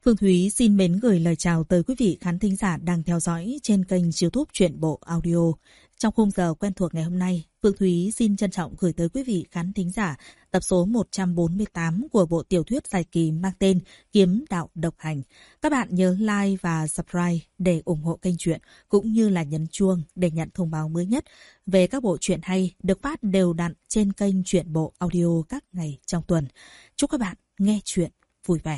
Phương Thúy xin mến gửi lời chào tới quý vị khán thính giả đang theo dõi trên kênh YouTube Truyện Bộ Audio. Trong khung giờ quen thuộc ngày hôm nay, Phương Thúy xin trân trọng gửi tới quý vị khán thính giả tập số 148 của bộ tiểu thuyết dài kỳ mang tên Kiếm Đạo Độc Hành. Các bạn nhớ like và subscribe để ủng hộ kênh truyện, cũng như là nhấn chuông để nhận thông báo mới nhất về các bộ truyện hay được phát đều đặn trên kênh Truyện Bộ Audio các ngày trong tuần. Chúc các bạn nghe truyện vui vẻ.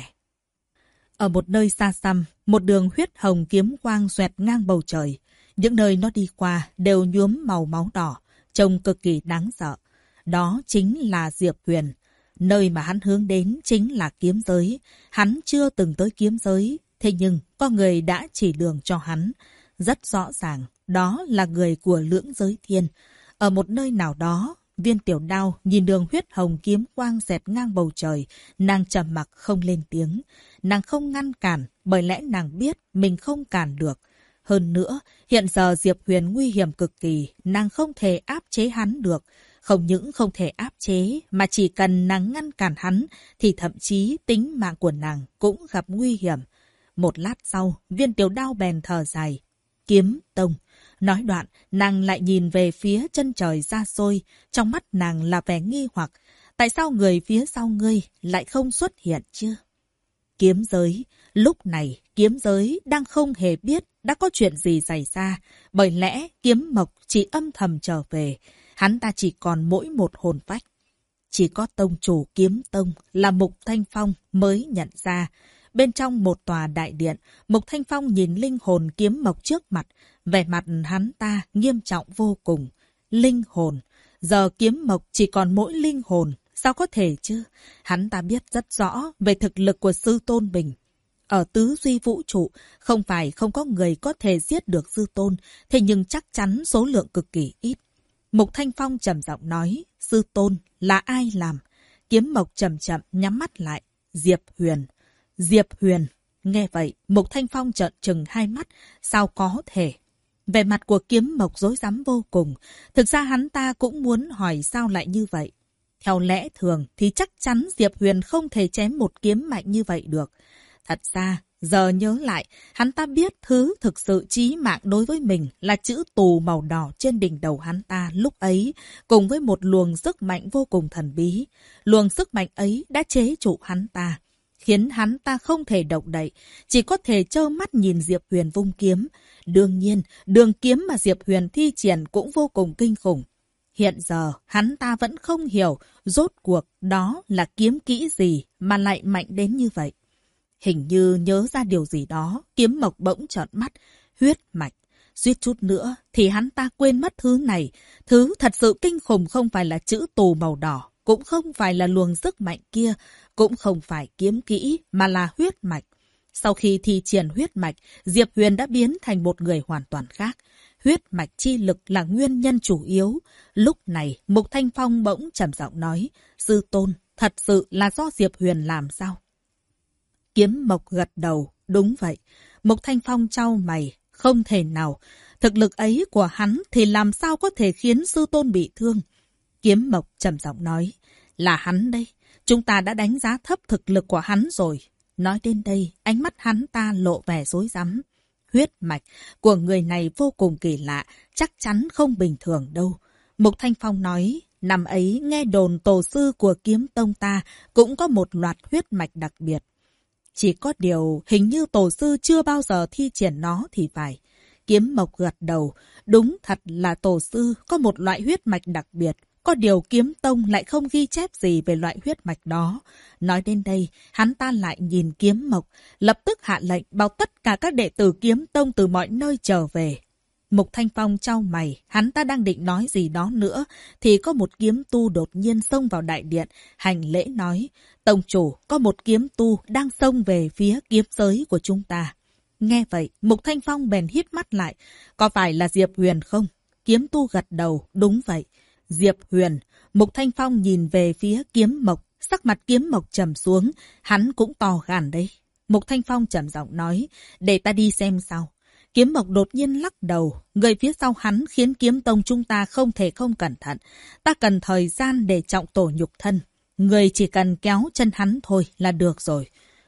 Ở một nơi xa xăm, một đường huyết hồng kiếm quang xoẹt ngang bầu trời. Những nơi nó đi qua đều nhuốm màu máu đỏ, trông cực kỳ đáng sợ. Đó chính là Diệp Huyền. Nơi mà hắn hướng đến chính là kiếm giới. Hắn chưa từng tới kiếm giới, thế nhưng có người đã chỉ đường cho hắn. Rất rõ ràng, đó là người của Lưỡng Giới Thiên. Ở một nơi nào đó, Viên Tiểu Đao nhìn đường huyết hồng kiếm quang xẹt ngang bầu trời, nàng trầm mặc không lên tiếng. Nàng không ngăn cản, bởi lẽ nàng biết mình không cản được. Hơn nữa, hiện giờ Diệp Huyền nguy hiểm cực kỳ, nàng không thể áp chế hắn được. Không những không thể áp chế, mà chỉ cần nàng ngăn cản hắn, thì thậm chí tính mạng của nàng cũng gặp nguy hiểm. Một lát sau, Viên Tiểu Đao bèn thở dài. Kiếm Tông. Nói đoạn, nàng lại nhìn về phía chân trời xa xôi, trong mắt nàng là vẻ nghi hoặc. Tại sao người phía sau ngươi lại không xuất hiện chứ? Kiếm giới. Lúc này, kiếm giới đang không hề biết đã có chuyện gì xảy ra. Bởi lẽ, kiếm mộc chỉ âm thầm trở về. Hắn ta chỉ còn mỗi một hồn phách. Chỉ có tông chủ kiếm tông là Mục Thanh Phong mới nhận ra. Bên trong một tòa đại điện, Mục Thanh Phong nhìn linh hồn kiếm mộc trước mặt. Vẻ mặt hắn ta nghiêm trọng vô cùng. Linh hồn. Giờ kiếm mộc chỉ còn mỗi linh hồn. Sao có thể chứ? Hắn ta biết rất rõ về thực lực của sư tôn mình. Ở tứ duy vũ trụ, không phải không có người có thể giết được sư tôn, thế nhưng chắc chắn số lượng cực kỳ ít. Mục Thanh Phong trầm giọng nói, sư tôn là ai làm? Kiếm mộc chậm chậm nhắm mắt lại. Diệp Huyền. Diệp Huyền. Nghe vậy, Mục Thanh Phong trợn trừng hai mắt. Sao có thể? Vẻ mặt của kiếm mộc rối rắm vô cùng. Thực ra hắn ta cũng muốn hỏi sao lại như vậy. Theo lẽ thường thì chắc chắn Diệp Huyền không thể chém một kiếm mạnh như vậy được. Thật ra, giờ nhớ lại, hắn ta biết thứ thực sự chí mạng đối với mình là chữ tù màu đỏ trên đỉnh đầu hắn ta lúc ấy, cùng với một luồng sức mạnh vô cùng thần bí. Luồng sức mạnh ấy đã chế trụ hắn ta, khiến hắn ta không thể động đậy, chỉ có thể trơ mắt nhìn Diệp Huyền vung kiếm. Đương nhiên, đường kiếm mà Diệp Huyền thi triển cũng vô cùng kinh khủng. Hiện giờ, hắn ta vẫn không hiểu rốt cuộc đó là kiếm kỹ gì mà lại mạnh đến như vậy. Hình như nhớ ra điều gì đó, kiếm mộc bỗng trợn mắt, huyết mạch. Suýt chút nữa thì hắn ta quên mất thứ này. Thứ thật sự kinh khủng không phải là chữ tù màu đỏ, cũng không phải là luồng sức mạnh kia, cũng không phải kiếm kỹ mà là huyết mạch. Sau khi thi triển huyết mạch, Diệp Huyền đã biến thành một người hoàn toàn khác. Huyết mạch chi lực là nguyên nhân chủ yếu. Lúc này, Mục Thanh Phong bỗng trầm giọng nói, sư tôn, thật sự là do Diệp Huyền làm sao? Kiếm mộc gật đầu, đúng vậy. Mục Thanh Phong chau mày, không thể nào. Thực lực ấy của hắn thì làm sao có thể khiến sư tôn bị thương? Kiếm mộc trầm giọng nói, là hắn đây. Chúng ta đã đánh giá thấp thực lực của hắn rồi. Nói đến đây, ánh mắt hắn ta lộ vẻ rối rắm. Huyết mạch của người này vô cùng kỳ lạ, chắc chắn không bình thường đâu. Mục Thanh Phong nói, năm ấy nghe đồn tổ sư của kiếm tông ta cũng có một loạt huyết mạch đặc biệt. Chỉ có điều hình như tổ sư chưa bao giờ thi triển nó thì phải. Kiếm mộc gật đầu, đúng thật là tổ sư có một loại huyết mạch đặc biệt. Có điều kiếm tông lại không ghi chép gì về loại huyết mạch đó. Nói đến đây, hắn ta lại nhìn kiếm mộc, lập tức hạ lệnh bảo tất cả các đệ tử kiếm tông từ mọi nơi trở về. Mục Thanh Phong chau mày, hắn ta đang định nói gì đó nữa, thì có một kiếm tu đột nhiên xông vào đại điện, hành lễ nói, tông chủ, có một kiếm tu đang xông về phía kiếm giới của chúng ta. Nghe vậy, Mục Thanh Phong bèn híp mắt lại, có phải là Diệp Huyền không? Kiếm tu gật đầu, đúng vậy. Diệp Huyền. Mục Thanh Phong nhìn về phía kiếm mộc, sắc mặt kiếm mộc trầm xuống, hắn cũng to gan đấy. Mục Thanh Phong trầm giọng nói, để ta đi xem sao. Kiếm mộc đột nhiên lắc đầu, người phía sau hắn khiến kiếm tông chúng ta không thể không cẩn thận. Ta cần thời gian để trọng tổ nhục thân. Người chỉ cần kéo chân hắn thôi là được rồi.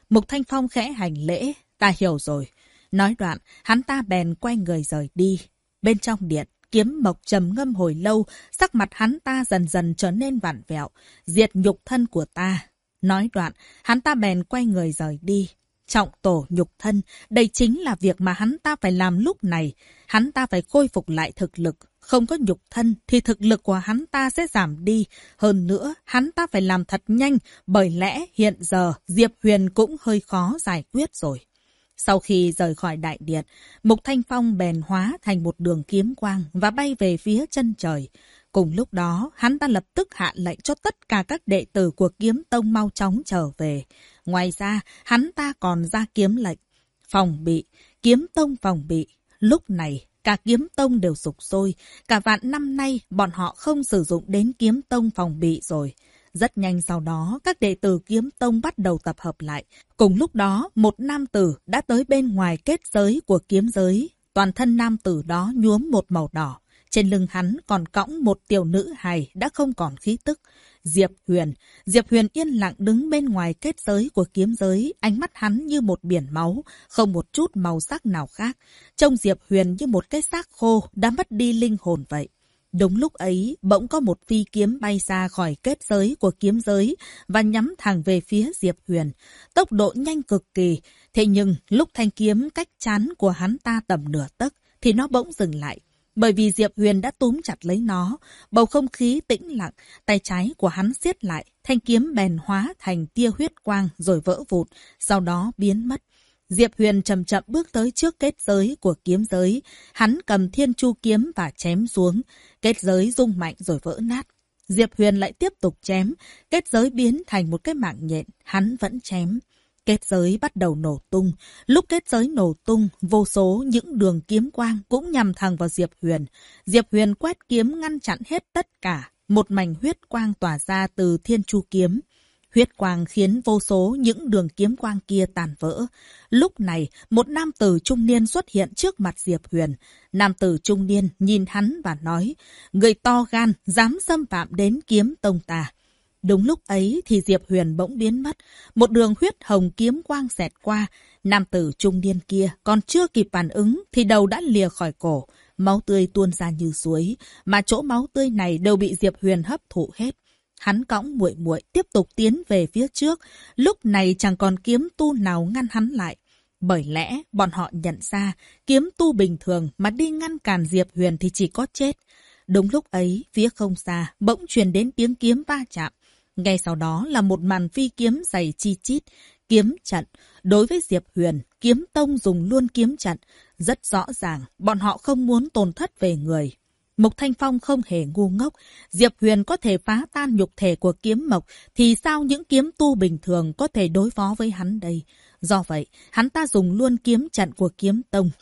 Mục Thanh Phong khẽ hành lễ, ta hiểu rồi. Nói đoạn, hắn ta bèn quay người rời đi. Bên trong điện, Kiếm Mộc trầm ngâm hồi lâu, sắc mặt hắn ta dần dần trở nên vặn vẹo, diệt nhục thân của ta. Nói đoạn, hắn ta bèn quay người rời đi. Trọng tổ nhục thân, đây chính là việc mà hắn ta phải làm lúc này. Hắn ta phải khôi phục lại thực lực. Không có nhục thân thì thực lực của hắn ta sẽ giảm đi. Hơn nữa, hắn ta phải làm thật nhanh, bởi lẽ hiện giờ Diệp Huyền cũng hơi khó giải quyết rồi. Sau khi rời khỏi đại điện, Mục Thanh Phong bèn hóa thành một đường kiếm quang và bay về phía chân trời. Cùng lúc đó, hắn ta lập tức hạ lệnh cho tất cả các đệ tử của Kiếm Tông mau chóng trở về. Ngoài ra, hắn ta còn ra kiếm lệnh. Phòng bị, Kiếm Tông phòng bị. Lúc này, cả Kiếm Tông đều sục sôi. Cả vạn năm nay, bọn họ không sử dụng đến Kiếm Tông phòng bị rồi. Rất nhanh sau đó, các đệ tử Kiếm Tông bắt đầu tập hợp lại. Cùng lúc đó, một nam tử đã tới bên ngoài kết giới của kiếm giới. Toàn thân nam tử đó nhuốm một màu đỏ. Trên lưng hắn còn cõng một tiểu nữ hài đã không còn khí tức. Diệp Huyền. Diệp Huyền yên lặng đứng bên ngoài kết giới của kiếm giới. Ánh mắt hắn như một biển máu, không một chút màu sắc nào khác. Trông Diệp Huyền như một cái xác khô đã mất đi linh hồn vậy. Đúng lúc ấy, bỗng có một phi kiếm bay ra khỏi kết giới của kiếm giới và nhắm thẳng về phía Diệp Huyền. Tốc độ nhanh cực kỳ. Thế nhưng, lúc thanh kiếm cách trán của hắn ta tầm nửa tấc, thì nó bỗng dừng lại. Bởi vì Diệp Huyền đã túm chặt lấy nó, bầu không khí tĩnh lặng, tay trái của hắn siết lại, thanh kiếm bèn hóa thành tia huyết quang rồi vỡ vụn, sau đó biến mất. Diệp Huyền chậm chậm bước tới trước kết giới của kiếm giới, hắn cầm thiên chu kiếm và chém xuống, kết giới rung mạnh rồi vỡ nát. Diệp Huyền lại tiếp tục chém, kết giới biến thành một cái mạng nhện, hắn vẫn chém. Kết giới bắt đầu nổ tung. Lúc kết giới nổ tung, vô số những đường kiếm quang cũng nhằm thẳng vào Diệp Huyền. Diệp Huyền quét kiếm ngăn chặn hết tất cả. Một mảnh huyết quang tỏa ra từ thiên chu kiếm. Huyết quang khiến vô số những đường kiếm quang kia tàn vỡ. Lúc này, một nam tử trung niên xuất hiện trước mặt Diệp Huyền. Nam tử trung niên nhìn hắn và nói, người to gan, dám xâm phạm đến kiếm tông ta. Đúng lúc ấy thì Diệp Huyền bỗng biến mất. Một đường huyết hồng kiếm quang xẹt qua. Nam tử trung niên kia còn chưa kịp phản ứng thì đầu đã lìa khỏi cổ. Máu tươi tuôn ra như suối. Mà chỗ máu tươi này đều bị Diệp Huyền hấp thụ hết. Hắn cõng muội muội tiếp tục tiến về phía trước. Lúc này chẳng còn kiếm tu nào ngăn hắn lại. Bởi lẽ bọn họ nhận ra kiếm tu bình thường mà đi ngăn cản Diệp Huyền thì chỉ có chết. Đúng lúc ấy, phía không xa bỗng truyền đến tiếng kiếm va chạm. Ngay sau đó là một màn phi kiếm dày chi chít, kiếm trận. Đối với Diệp Huyền, Kiếm Tông dùng luôn kiếm trận. Rất rõ ràng, bọn họ không muốn tổn thất về người. Mục Thanh Phong không hề ngu ngốc. Diệp Huyền có thể phá tan nhục thể của kiếm mộc, thì sao những kiếm tu bình thường có thể đối phó với hắn đây? Do vậy, hắn ta dùng luôn kiếm trận của Kiếm Tông.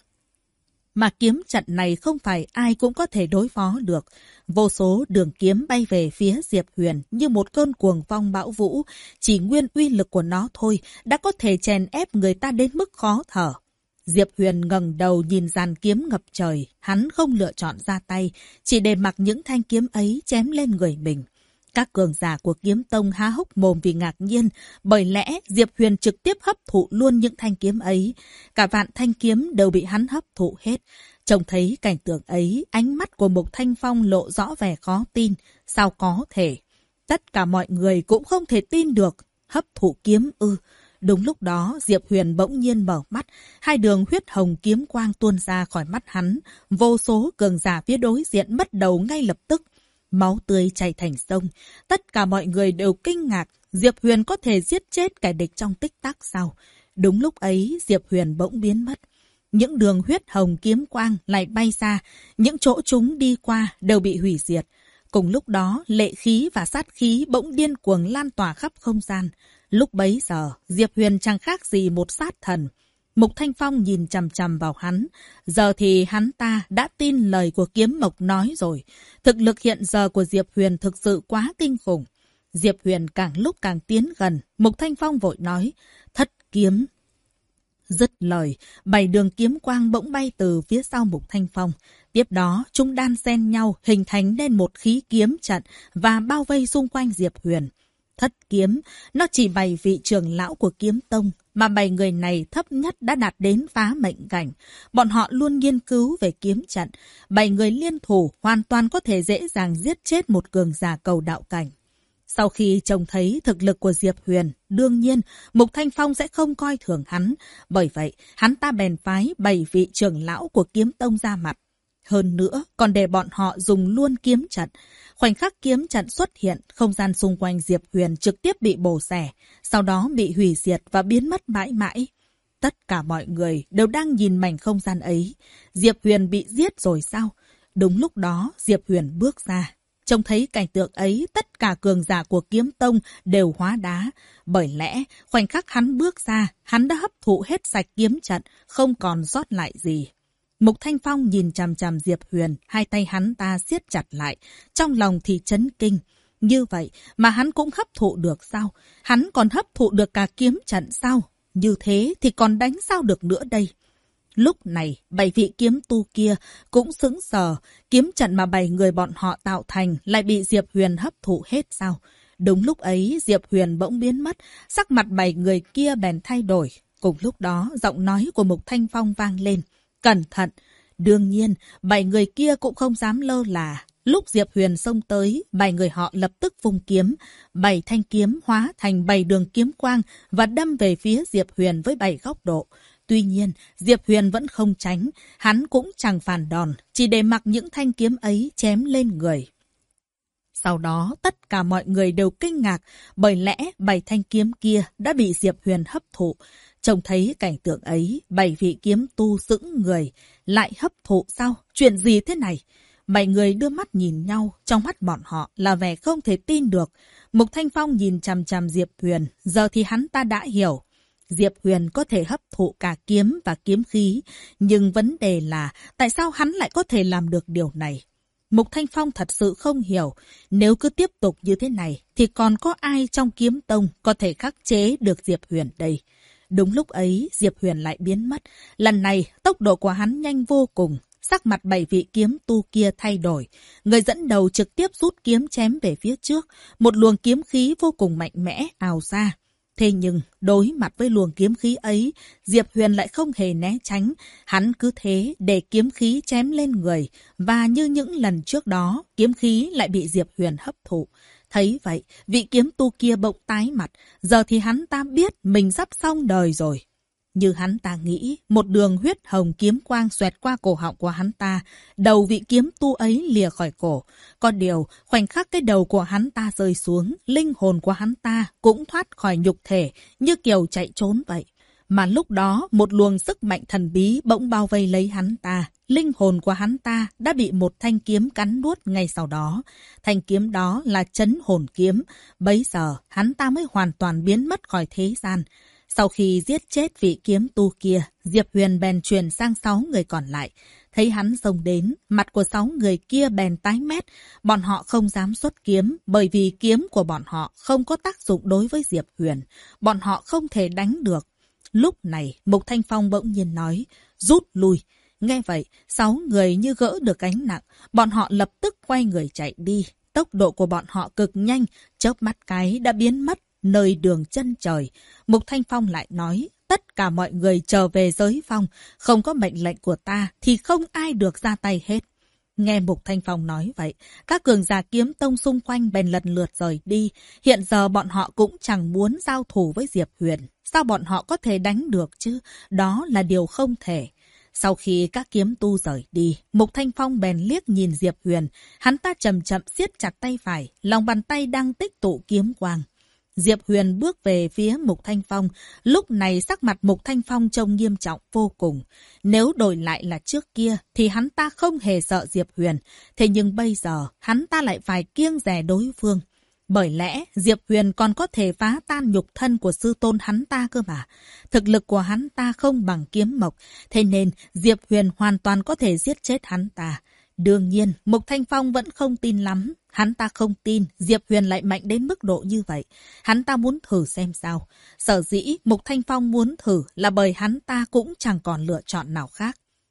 Mà kiếm trận này không phải ai cũng có thể đối phó được. Vô số đường kiếm bay về phía Diệp Huyền như một cơn cuồng phong bão vũ. Chỉ nguyên uy lực của nó thôi đã có thể chèn ép người ta đến mức khó thở. Diệp Huyền ngẩng đầu nhìn dàn kiếm ngập trời. Hắn không lựa chọn ra tay, chỉ để mặc những thanh kiếm ấy chém lên người mình. Các cường giả của Kiếm Tông há hốc mồm vì ngạc nhiên, bởi lẽ Diệp Huyền trực tiếp hấp thụ luôn những thanh kiếm ấy. Cả vạn thanh kiếm đều bị hắn hấp thụ hết. Trông thấy cảnh tượng ấy, ánh mắt của Mục Thanh Phong lộ rõ vẻ khó tin. Sao có thể? Tất cả mọi người cũng không thể tin được. Hấp thụ kiếm ư? Đúng lúc đó, Diệp Huyền bỗng nhiên mở mắt. Hai đường huyết hồng kiếm quang tuôn ra khỏi mắt hắn. Vô số cường giả phía đối diện mất đầu ngay lập tức. Máu tươi chảy thành sông. Tất cả mọi người đều kinh ngạc. Diệp Huyền có thể giết chết kẻ địch trong tích tắc sao? Đúng lúc ấy, Diệp Huyền bỗng biến mất. Những đường huyết hồng kiếm quang lại bay ra. Những chỗ chúng đi qua đều bị hủy diệt. Cùng lúc đó, lệ khí và sát khí bỗng điên cuồng lan tỏa khắp không gian. Lúc bấy giờ, Diệp Huyền chẳng khác gì một sát thần. Mục Thanh Phong nhìn chằm chằm vào hắn. Giờ thì hắn ta đã tin lời của Kiếm Mộc nói rồi. Thực lực hiện giờ của Diệp Huyền thực sự quá kinh khủng. Diệp Huyền càng lúc càng tiến gần. Mục Thanh Phong vội nói, thất kiếm. Dứt lời, 7 đường kiếm quang bỗng bay từ phía sau Mục Thanh Phong. Tiếp đó, chúng đan xen nhau hình thành nên một khí kiếm trận và bao vây xung quanh Diệp Huyền. Thất kiếm, nó chỉ 7 vị trưởng lão của kiếm tông, mà 7 người này thấp nhất đã đạt đến phá mệnh cảnh. Bọn họ luôn nghiên cứu về kiếm trận. 7 người liên thủ hoàn toàn có thể dễ dàng giết chết một cường giả cầu đạo cảnh. Sau khi trông thấy thực lực của Diệp Huyền, đương nhiên Mục Thanh Phong sẽ không coi thường hắn. Bởi vậy, hắn ta bèn phái 7 vị trưởng lão của kiếm tông ra mặt. Hơn nữa, còn để bọn họ dùng luôn kiếm trận. Khoảnh khắc kiếm trận xuất hiện, không gian xung quanh Diệp Huyền trực tiếp bị bổ xẻ, sau đó bị hủy diệt và biến mất mãi mãi. Tất cả mọi người đều đang nhìn mảnh không gian ấy. Diệp Huyền bị giết rồi sao? Đúng lúc đó, Diệp Huyền bước ra. Trông thấy cảnh tượng ấy, tất cả cường giả của kiếm tông đều hóa đá. Bởi lẽ, khoảnh khắc hắn bước ra, hắn đã hấp thụ hết sạch kiếm trận, không còn sót lại gì. Mục Thanh Phong nhìn chằm chằm Diệp Huyền, hai tay hắn ta siết chặt lại, trong lòng thì chấn kinh. Như vậy mà hắn cũng hấp thụ được sao? Hắn còn hấp thụ được cả kiếm trận sao? Như thế thì còn đánh sao được nữa đây? Lúc này, 7 vị kiếm tu kia cũng sững sờ, kiếm trận mà 7 người bọn họ tạo thành lại bị Diệp Huyền hấp thụ hết sao? Đúng lúc ấy, Diệp Huyền bỗng biến mất, sắc mặt 7 người kia bèn thay đổi. Cùng lúc đó, giọng nói của Mục Thanh Phong vang lên. Cẩn thận! Đương nhiên, 7 người kia cũng không dám lơ là. Lúc Diệp Huyền xông tới, 7 người họ lập tức vung kiếm. 7 thanh kiếm hóa thành 7 đường kiếm quang và đâm về phía Diệp Huyền với 7 góc độ. Tuy nhiên, Diệp Huyền vẫn không tránh, hắn cũng chẳng phản đòn, chỉ để mặc những thanh kiếm ấy chém lên người. Sau đó, tất cả mọi người đều kinh ngạc, bởi lẽ 7 thanh kiếm kia đã bị Diệp Huyền hấp thụ. Trông thấy cảnh tượng ấy, 7 vị kiếm tu sững người, lại hấp thụ sao? Chuyện gì thế này? 7 người đưa mắt nhìn nhau, trong mắt bọn họ là vẻ không thể tin được. Mục Thanh Phong nhìn chằm chằm Diệp Huyền, giờ thì hắn ta đã hiểu. Diệp Huyền có thể hấp thụ cả kiếm và kiếm khí, nhưng vấn đề là tại sao hắn lại có thể làm được điều này? Mục Thanh Phong thật sự không hiểu, nếu cứ tiếp tục như thế này thì còn có ai trong kiếm tông có thể khắc chế được Diệp Huyền đây? Đúng lúc ấy, Diệp Huyền lại biến mất. Lần này, tốc độ của hắn nhanh vô cùng. Sắc mặt 7 vị kiếm tu kia thay đổi. Người dẫn đầu trực tiếp rút kiếm chém về phía trước. Một luồng kiếm khí vô cùng mạnh mẽ ào ra. Thế nhưng, đối mặt với luồng kiếm khí ấy, Diệp Huyền lại không hề né tránh. Hắn cứ thế để kiếm khí chém lên người. Và như những lần trước đó, kiếm khí lại bị Diệp Huyền hấp thụ. Thấy vậy, vị kiếm tu kia bỗng tái mặt. Giờ thì hắn ta biết mình sắp xong đời rồi. Như hắn ta nghĩ, một đường huyết hồng kiếm quang xoẹt qua cổ họng của hắn ta. Đầu vị kiếm tu ấy lìa khỏi cổ. Có điều, khoảnh khắc cái đầu của hắn ta rơi xuống, linh hồn của hắn ta cũng thoát khỏi nhục thể, như kiểu chạy trốn vậy. Mà lúc đó, một luồng sức mạnh thần bí bỗng bao vây lấy hắn ta. Linh hồn của hắn ta đã bị một thanh kiếm cắn nuốt ngay sau đó. Thanh kiếm đó là Chấn Hồn Kiếm. Bấy giờ, hắn ta mới hoàn toàn biến mất khỏi thế gian. Sau khi giết chết vị kiếm tu kia, Diệp Huyền bèn truyền sang 6 người còn lại. Thấy hắn xông đến, mặt của 6 người kia bèn tái mét. Bọn họ không dám xuất kiếm, bởi vì kiếm của bọn họ không có tác dụng đối với Diệp Huyền. Bọn họ không thể đánh được. Lúc này, Mục Thanh Phong bỗng nhiên nói, rút lui. Nghe vậy, 6 người như gỡ được gánh nặng. Bọn họ lập tức quay người chạy đi. Tốc độ của bọn họ cực nhanh, chớp mắt cái đã biến mất nơi đường chân trời. Mục Thanh Phong lại nói, tất cả mọi người trở về giới phong. Không có mệnh lệnh của ta thì không ai được ra tay hết. Nghe Mục Thanh Phong nói vậy, các cường giả kiếm tông xung quanh bèn lần lượt rời đi. Hiện giờ bọn họ cũng chẳng muốn giao thủ với Diệp Huyền. Sao bọn họ có thể đánh được chứ? Đó là điều không thể. Sau khi các kiếm tu rời đi, Mục Thanh Phong bèn liếc nhìn Diệp Huyền. Hắn ta chậm chậm siết chặt tay phải, lòng bàn tay đang tích tụ kiếm quang. Diệp Huyền bước về phía Mục Thanh Phong. Lúc này sắc mặt Mục Thanh Phong trông nghiêm trọng vô cùng. Nếu đổi lại là trước kia thì hắn ta không hề sợ Diệp Huyền. Thế nhưng bây giờ hắn ta lại phải kiêng dè đối phương. Bởi lẽ Diệp Huyền còn có thể phá tan nhục thân của sư tôn hắn ta cơ mà. Thực lực của hắn ta không bằng Kiếm Mộc. Thế nên Diệp Huyền hoàn toàn có thể giết chết hắn ta. Đương nhiên, Mục Thanh Phong vẫn không tin lắm. Hắn ta không tin Diệp Huyền lại mạnh đến mức độ như vậy. Hắn ta muốn thử xem sao. Sở dĩ Mục Thanh Phong muốn thử là bởi hắn ta cũng chẳng còn lựa chọn nào khác.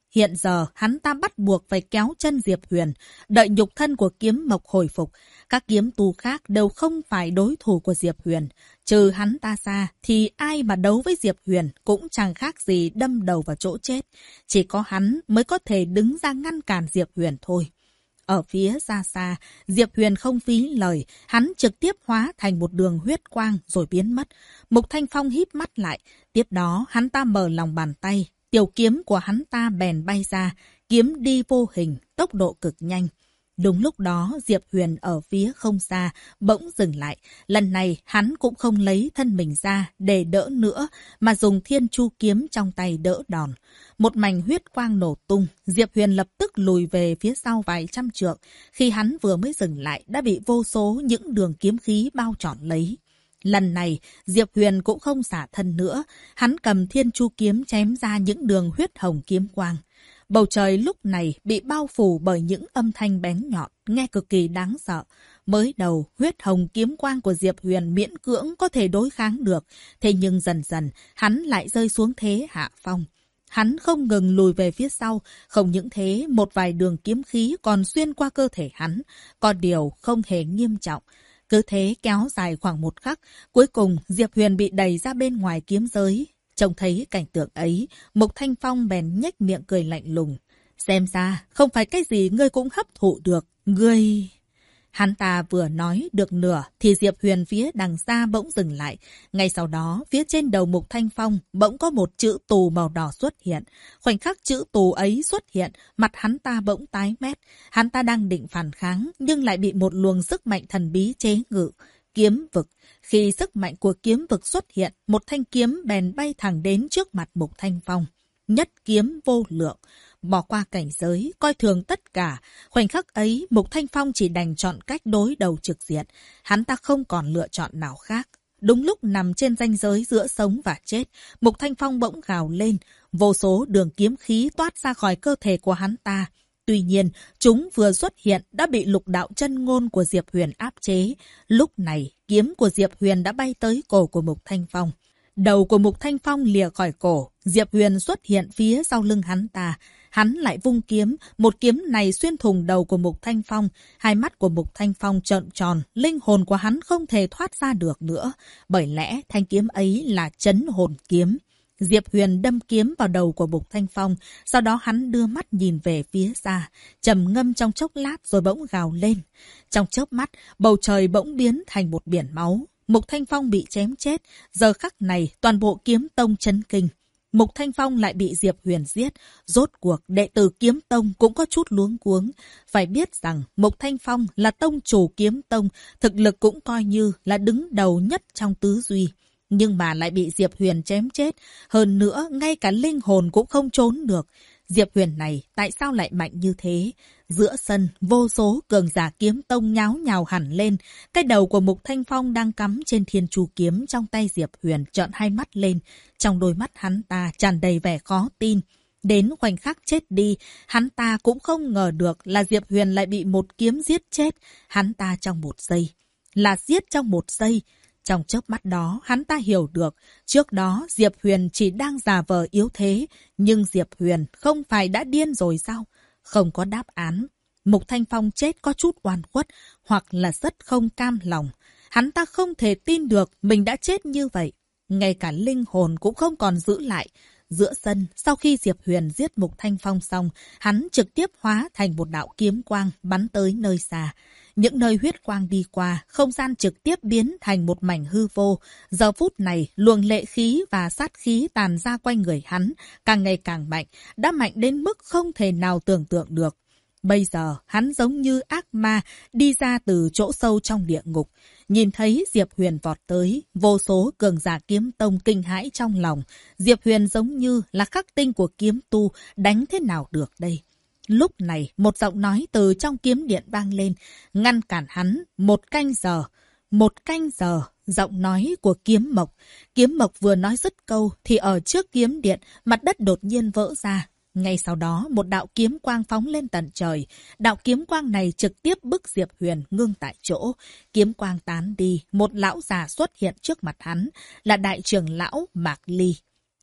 Hiện giờ, hắn ta bắt buộc phải kéo chân Diệp Huyền, đợi nhục thân của kiếm mộc hồi phục. Các kiếm tu khác đều không phải đối thủ của Diệp Huyền. Trừ hắn ta ra, thì ai mà đấu với Diệp Huyền cũng chẳng khác gì đâm đầu vào chỗ chết. Chỉ có hắn mới có thể đứng ra ngăn cản Diệp Huyền thôi. Ở phía xa xa, Diệp Huyền không phí lời, hắn trực tiếp hóa thành một đường huyết quang rồi biến mất. Mục Thanh Phong híp mắt lại, tiếp đó hắn ta mở lòng bàn tay. Tiểu kiếm của hắn ta bèn bay ra, kiếm đi vô hình, tốc độ cực nhanh. Đúng lúc đó, Diệp Huyền ở phía không xa, bỗng dừng lại. Lần này, hắn cũng không lấy thân mình ra để đỡ nữa, mà dùng thiên chu kiếm trong tay đỡ đòn. Một mảnh huyết quang nổ tung, Diệp Huyền lập tức lùi về phía sau vài trăm trượng. Khi hắn vừa mới dừng lại, đã bị vô số những đường kiếm khí bao trọn lấy. Lần này, Diệp Huyền cũng không xả thân nữa. Hắn cầm thiên chu kiếm chém ra những đường huyết hồng kiếm quang. Bầu trời lúc này bị bao phủ bởi những âm thanh bén nhọn, nghe cực kỳ đáng sợ. Mới đầu, huyết hồng kiếm quang của Diệp Huyền miễn cưỡng có thể đối kháng được. Thế nhưng dần dần, hắn lại rơi xuống thế hạ phong. Hắn không ngừng lùi về phía sau, không những thế một vài đường kiếm khí còn xuyên qua cơ thể hắn. Có điều không hề nghiêm trọng. Cứ thế kéo dài khoảng một khắc, cuối cùng Diệp Huyền bị đẩy ra bên ngoài kiếm giới. Trông thấy cảnh tượng ấy, Mục Thanh Phong bèn nhếch miệng cười lạnh lùng. Xem ra, không phải cái gì ngươi cũng hấp thụ được, ngươi... Hắn ta vừa nói được nửa thì Diệp Huyền phía đằng xa bỗng dừng lại. Ngay sau đó, phía trên đầu Mục Thanh Phong bỗng có một chữ tù màu đỏ xuất hiện. Khoảnh khắc chữ tù ấy xuất hiện, mặt hắn ta bỗng tái mét. Hắn ta đang định phản kháng nhưng lại bị một luồng sức mạnh thần bí chế ngự. Kiếm vực. Khi sức mạnh của kiếm vực xuất hiện, một thanh kiếm bèn bay thẳng đến trước mặt Mục Thanh Phong. Nhất kiếm vô lượng. Bỏ qua cảnh giới, coi thường tất cả. Khoảnh khắc ấy, Mục Thanh Phong chỉ đành chọn cách đối đầu trực diện. Hắn ta không còn lựa chọn nào khác. Đúng lúc nằm trên ranh giới giữa sống và chết, Mục Thanh Phong bỗng gào lên. Vô số đường kiếm khí toát ra khỏi cơ thể của hắn ta. Tuy nhiên, chúng vừa xuất hiện đã bị lục đạo chân ngôn của Diệp Huyền áp chế. Lúc này, kiếm của Diệp Huyền đã bay tới cổ của Mục Thanh Phong. Đầu của Mục Thanh Phong lìa khỏi cổ, Diệp Huyền xuất hiện phía sau lưng hắn ta. Hắn lại vung kiếm, một kiếm này xuyên thủng đầu của Mục Thanh Phong. Hai mắt của Mục Thanh Phong trợn tròn, linh hồn của hắn không thể thoát ra được nữa. Bởi lẽ thanh kiếm ấy là trấn hồn kiếm. Diệp Huyền đâm kiếm vào đầu của Mục Thanh Phong, sau đó hắn đưa mắt nhìn về phía xa, trầm ngâm trong chốc lát rồi bỗng gào lên. Trong chớp mắt, bầu trời bỗng biến thành một biển máu. Mục Thanh Phong bị chém chết, giờ khắc này toàn bộ kiếm tông chấn kinh. Mục Thanh Phong lại bị Diệp Huyền giết, rốt cuộc đệ tử kiếm tông cũng có chút luống cuống. Phải biết rằng Mục Thanh Phong là tông chủ kiếm tông, thực lực cũng coi như là đứng đầu nhất trong tứ duy. Nhưng mà lại bị Diệp Huyền chém chết, hơn nữa ngay cả linh hồn cũng không trốn được. Diệp Huyền này tại sao lại mạnh như thế? Giữa sân, vô số cường giả kiếm tông nháo nhào hẳn lên. Cái đầu của Mục Thanh Phong đang cắm trên thiên chu kiếm trong tay Diệp Huyền trợn hai mắt lên. Trong đôi mắt hắn ta tràn đầy vẻ khó tin. Đến khoảnh khắc chết đi, hắn ta cũng không ngờ được là Diệp Huyền lại bị một kiếm giết chết. Hắn ta trong một giây. Là giết trong một giây. Trong chớp mắt đó, hắn ta hiểu được, trước đó Diệp Huyền chỉ đang giả vờ yếu thế, nhưng Diệp Huyền không phải đã điên rồi sao? Không có đáp án. Mục Thanh Phong chết có chút oan khuất, hoặc là rất không cam lòng. Hắn ta không thể tin được mình đã chết như vậy. Ngay cả linh hồn cũng không còn giữ lại. Giữa sân, sau khi Diệp Huyền giết Mục Thanh Phong xong, hắn trực tiếp hóa thành một đạo kiếm quang bắn tới nơi xa. Những nơi huyết quang đi qua, không gian trực tiếp biến thành một mảnh hư vô. Giờ phút này, luồng lệ khí và sát khí tàn ra quanh người hắn, càng ngày càng mạnh, đã mạnh đến mức không thể nào tưởng tượng được. Bây giờ, hắn giống như ác ma đi ra từ chỗ sâu trong địa ngục. Nhìn thấy Diệp Huyền vọt tới, vô số cường giả kiếm tông kinh hãi trong lòng. Diệp Huyền giống như là khắc tinh của kiếm tu, đánh thế nào được đây? Lúc này, một giọng nói từ trong kiếm điện vang lên, ngăn cản hắn một canh giờ. Một canh giờ, giọng nói của kiếm mộc. Kiếm mộc vừa nói dứt câu, thì ở trước kiếm điện, mặt đất đột nhiên vỡ ra. Ngay sau đó, một đạo kiếm quang phóng lên tận trời. Đạo kiếm quang này trực tiếp bức Diệp Huyền ngưng tại chỗ. Kiếm quang tán đi, một lão già xuất hiện trước mặt hắn, là đại trưởng lão Mạc Ly.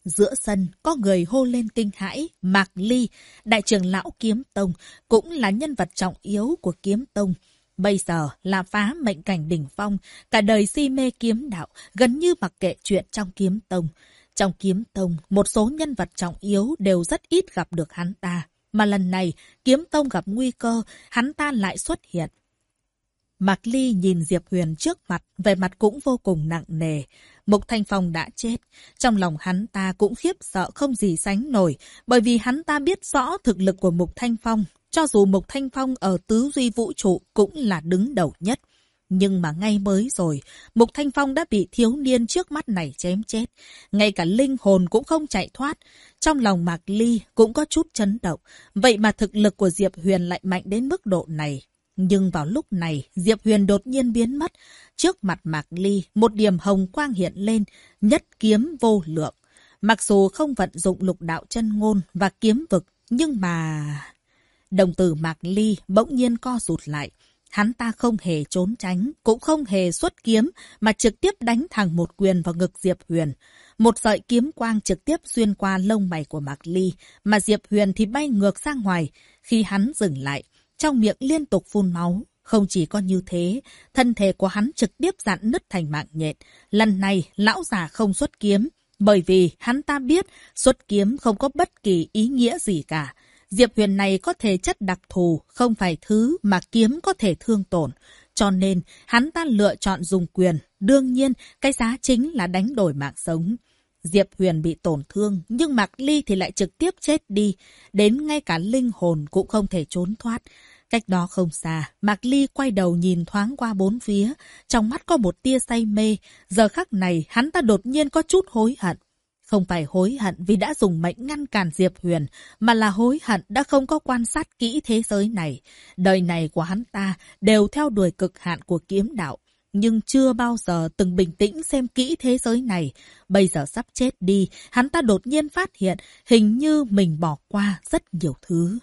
Giữa sân có người hô lên kinh hãi. Mạc Ly, đại trưởng lão Kiếm Tông, cũng là nhân vật trọng yếu của Kiếm Tông. Bây giờ là phá mệnh cảnh đỉnh phong, cả đời si mê kiếm đạo, gần như mặc kệ chuyện trong Kiếm Tông. Trong Kiếm Tông, một số nhân vật trọng yếu đều rất ít gặp được hắn ta. Mà lần này, Kiếm Tông gặp nguy cơ, hắn ta lại xuất hiện. Mạc Ly nhìn Diệp Huyền trước mặt, vẻ mặt cũng vô cùng nặng nề. Mục Thanh Phong đã chết. Trong lòng hắn ta cũng khiếp sợ không gì sánh nổi, bởi vì hắn ta biết rõ thực lực của Mục Thanh Phong. Cho dù Mục Thanh Phong ở tứ duy vũ trụ cũng là đứng đầu nhất. Nhưng mà ngay mới rồi, Mục Thanh Phong đã bị thiếu niên trước mắt này chém chết. Ngay cả linh hồn cũng không chạy thoát. Trong lòng Mạc Ly cũng có chút chấn động. Vậy mà thực lực của Diệp Huyền lại mạnh đến mức độ này. Nhưng vào lúc này, Diệp Huyền đột nhiên biến mất. Trước mặt Mạc Ly, một điểm hồng quang hiện lên, nhất kiếm vô lượng. Mặc dù không vận dụng lục đạo chân ngôn và kiếm vực, nhưng mà... Đồng tử Mạc Ly bỗng nhiên co rụt lại. Hắn ta không hề trốn tránh, cũng không hề xuất kiếm, mà trực tiếp đánh thẳng một quyền vào ngực Diệp Huyền. Một sợi kiếm quang trực tiếp xuyên qua lông mày của Mạc Ly, mà Diệp Huyền thì bay ngược ra ngoài. Khi hắn dừng lại, trong miệng liên tục phun máu. Không chỉ có như thế, thân thể của hắn trực tiếp rạn nứt thành mạng nhện. Lần này, lão già không xuất kiếm, bởi vì hắn ta biết xuất kiếm không có bất kỳ ý nghĩa gì cả. Diệp Huyền này có thể chất đặc thù, không phải thứ mà kiếm có thể thương tổn. Cho nên, hắn ta lựa chọn dùng quyền. Đương nhiên, cái giá chính là đánh đổi mạng sống. Diệp Huyền bị tổn thương, nhưng Mạc Ly thì lại trực tiếp chết đi. Đến ngay cả linh hồn cũng không thể trốn thoát. Cách đó không xa, Mạc Ly quay đầu nhìn thoáng qua bốn phía. Trong mắt có một tia say mê. Giờ khắc này, hắn ta đột nhiên có chút hối hận. Không phải hối hận vì đã dùng mệnh ngăn cản Diệp Huyền, mà là hối hận đã không có quan sát kỹ thế giới này. Đời này của hắn ta đều theo đuổi cực hạn của kiếm đạo, nhưng chưa bao giờ từng bình tĩnh xem kỹ thế giới này. Bây giờ sắp chết đi, hắn ta đột nhiên phát hiện hình như mình bỏ qua rất nhiều thứ.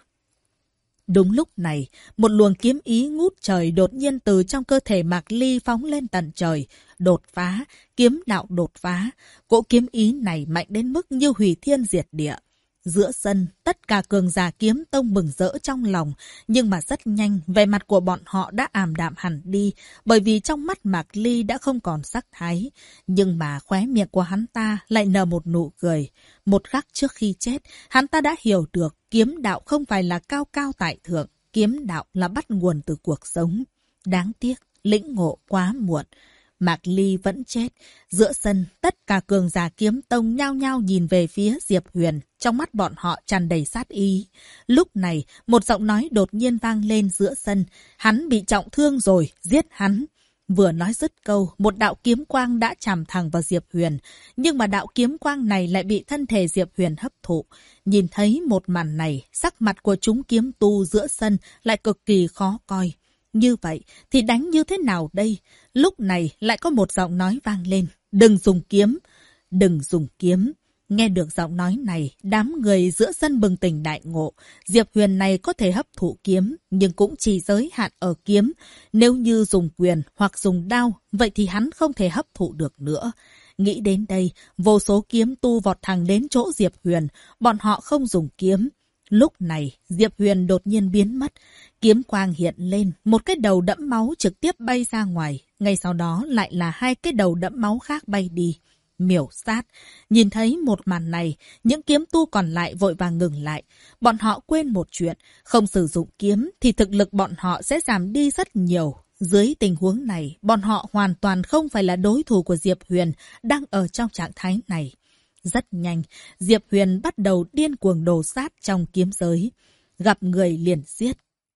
Đúng lúc này, một luồng kiếm ý ngút trời đột nhiên từ trong cơ thể Mạc Ly phóng lên tận trời. Đột phá, kiếm đạo đột phá. Cỗ kiếm ý này mạnh đến mức như hủy thiên diệt địa. Giữa sân, tất cả cường giả Kiếm Tông mừng rỡ trong lòng. Nhưng mà rất nhanh, vẻ mặt của bọn họ đã ảm đạm hẳn đi. Bởi vì trong mắt Mạc Ly đã không còn sắc thái. Nhưng mà khóe miệng của hắn ta lại nở một nụ cười. Một khắc trước khi chết, hắn ta đã hiểu được kiếm đạo không phải là cao cao tại thượng. Kiếm đạo là bắt nguồn từ cuộc sống. Đáng tiếc, lĩnh ngộ quá muộn. Mạc Ly vẫn chết. Giữa sân, tất cả cường giả Kiếm Tông nhao nhao nhìn về phía Diệp Huyền. Trong mắt bọn họ tràn đầy sát ý. Lúc này, một giọng nói đột nhiên vang lên giữa sân. Hắn bị trọng thương rồi, giết hắn. Vừa nói dứt câu, một đạo kiếm quang đã chằm thẳng vào Diệp Huyền. Nhưng mà đạo kiếm quang này lại bị thân thể Diệp Huyền hấp thụ. Nhìn thấy một màn này, sắc mặt của chúng kiếm tu giữa sân lại cực kỳ khó coi. Như vậy thì đánh như thế nào đây? Lúc này lại có một giọng nói vang lên. Đừng dùng kiếm, đừng dùng kiếm. Nghe được giọng nói này, đám người giữa sân bừng tỉnh đại ngộ. Diệp Huyền này có thể hấp thụ kiếm, nhưng cũng chỉ giới hạn ở kiếm. Nếu như dùng quyền hoặc dùng đao, vậy thì hắn không thể hấp thụ được nữa. Nghĩ đến đây, vô số kiếm tu vọt thẳng đến chỗ Diệp Huyền. Bọn họ không dùng kiếm. Lúc này, Diệp Huyền đột nhiên biến mất. Kiếm quang hiện lên, một cái đầu đẫm máu trực tiếp bay ra ngoài. Ngay sau đó lại là hai cái đầu đẫm máu khác bay đi. Miểu sát. Nhìn thấy một màn này, những kiếm tu còn lại vội vàng ngừng lại. Bọn họ quên một chuyện, không sử dụng kiếm thì thực lực bọn họ sẽ giảm đi rất nhiều. Dưới tình huống này, bọn họ hoàn toàn không phải là đối thủ của Diệp Huyền đang ở trong trạng thái này. Rất nhanh, Diệp Huyền bắt đầu điên cuồng đồ sát trong kiếm giới. Gặp người liền giết.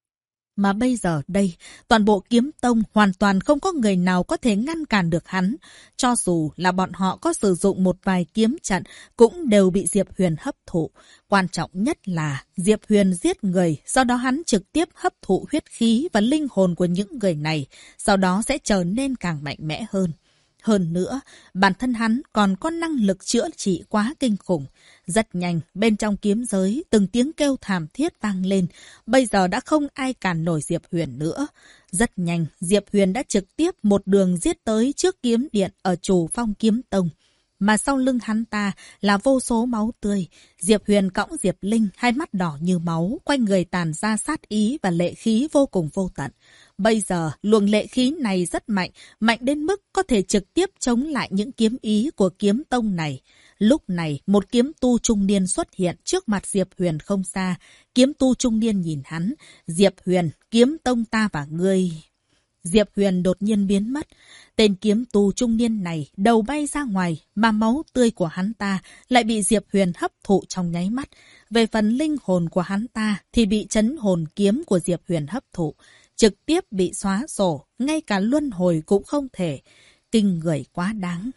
Mà bây giờ đây, toàn bộ Kiếm Tông hoàn toàn không có người nào có thể ngăn cản được hắn. Cho dù là bọn họ có sử dụng một vài kiếm trận, cũng đều bị Diệp Huyền hấp thụ. Quan trọng nhất là Diệp Huyền giết người, sau đó hắn trực tiếp hấp thụ huyết khí và linh hồn của những người này, sau đó sẽ trở nên càng mạnh mẽ hơn. Hơn nữa, bản thân hắn còn có năng lực chữa trị quá kinh khủng. Rất nhanh, bên trong kiếm giới, từng tiếng kêu thảm thiết vang lên. Bây giờ đã không ai cản nổi Diệp Huyền nữa. Rất nhanh, Diệp Huyền đã trực tiếp một đường giết tới trước kiếm điện ở Trù Phong Kiếm Tông. mà sau lưng hắn ta là vô số máu tươi. Diệp Huyền cõng Diệp Linh, hai mắt đỏ như máu, quanh người tàn ra sát ý và lệ khí vô cùng vô tận. Bây giờ, luồng lệ khí này rất mạnh, mạnh đến mức có thể trực tiếp chống lại những kiếm ý của kiếm tông này. Lúc này, một kiếm tu trung niên xuất hiện trước mặt Diệp Huyền không xa. Kiếm tu trung niên nhìn hắn. Diệp Huyền, kiếm tông ta và ngươi. Diệp Huyền đột nhiên biến mất. Tên kiếm tu trung niên này đầu bay ra ngoài, mà máu tươi của hắn ta lại bị Diệp Huyền hấp thụ trong nháy mắt. Về phần linh hồn của hắn ta thì bị trấn hồn kiếm của Diệp Huyền hấp thụ, trực tiếp bị xóa sổ, ngay cả luân hồi cũng không thể. Kinh người quá đáng.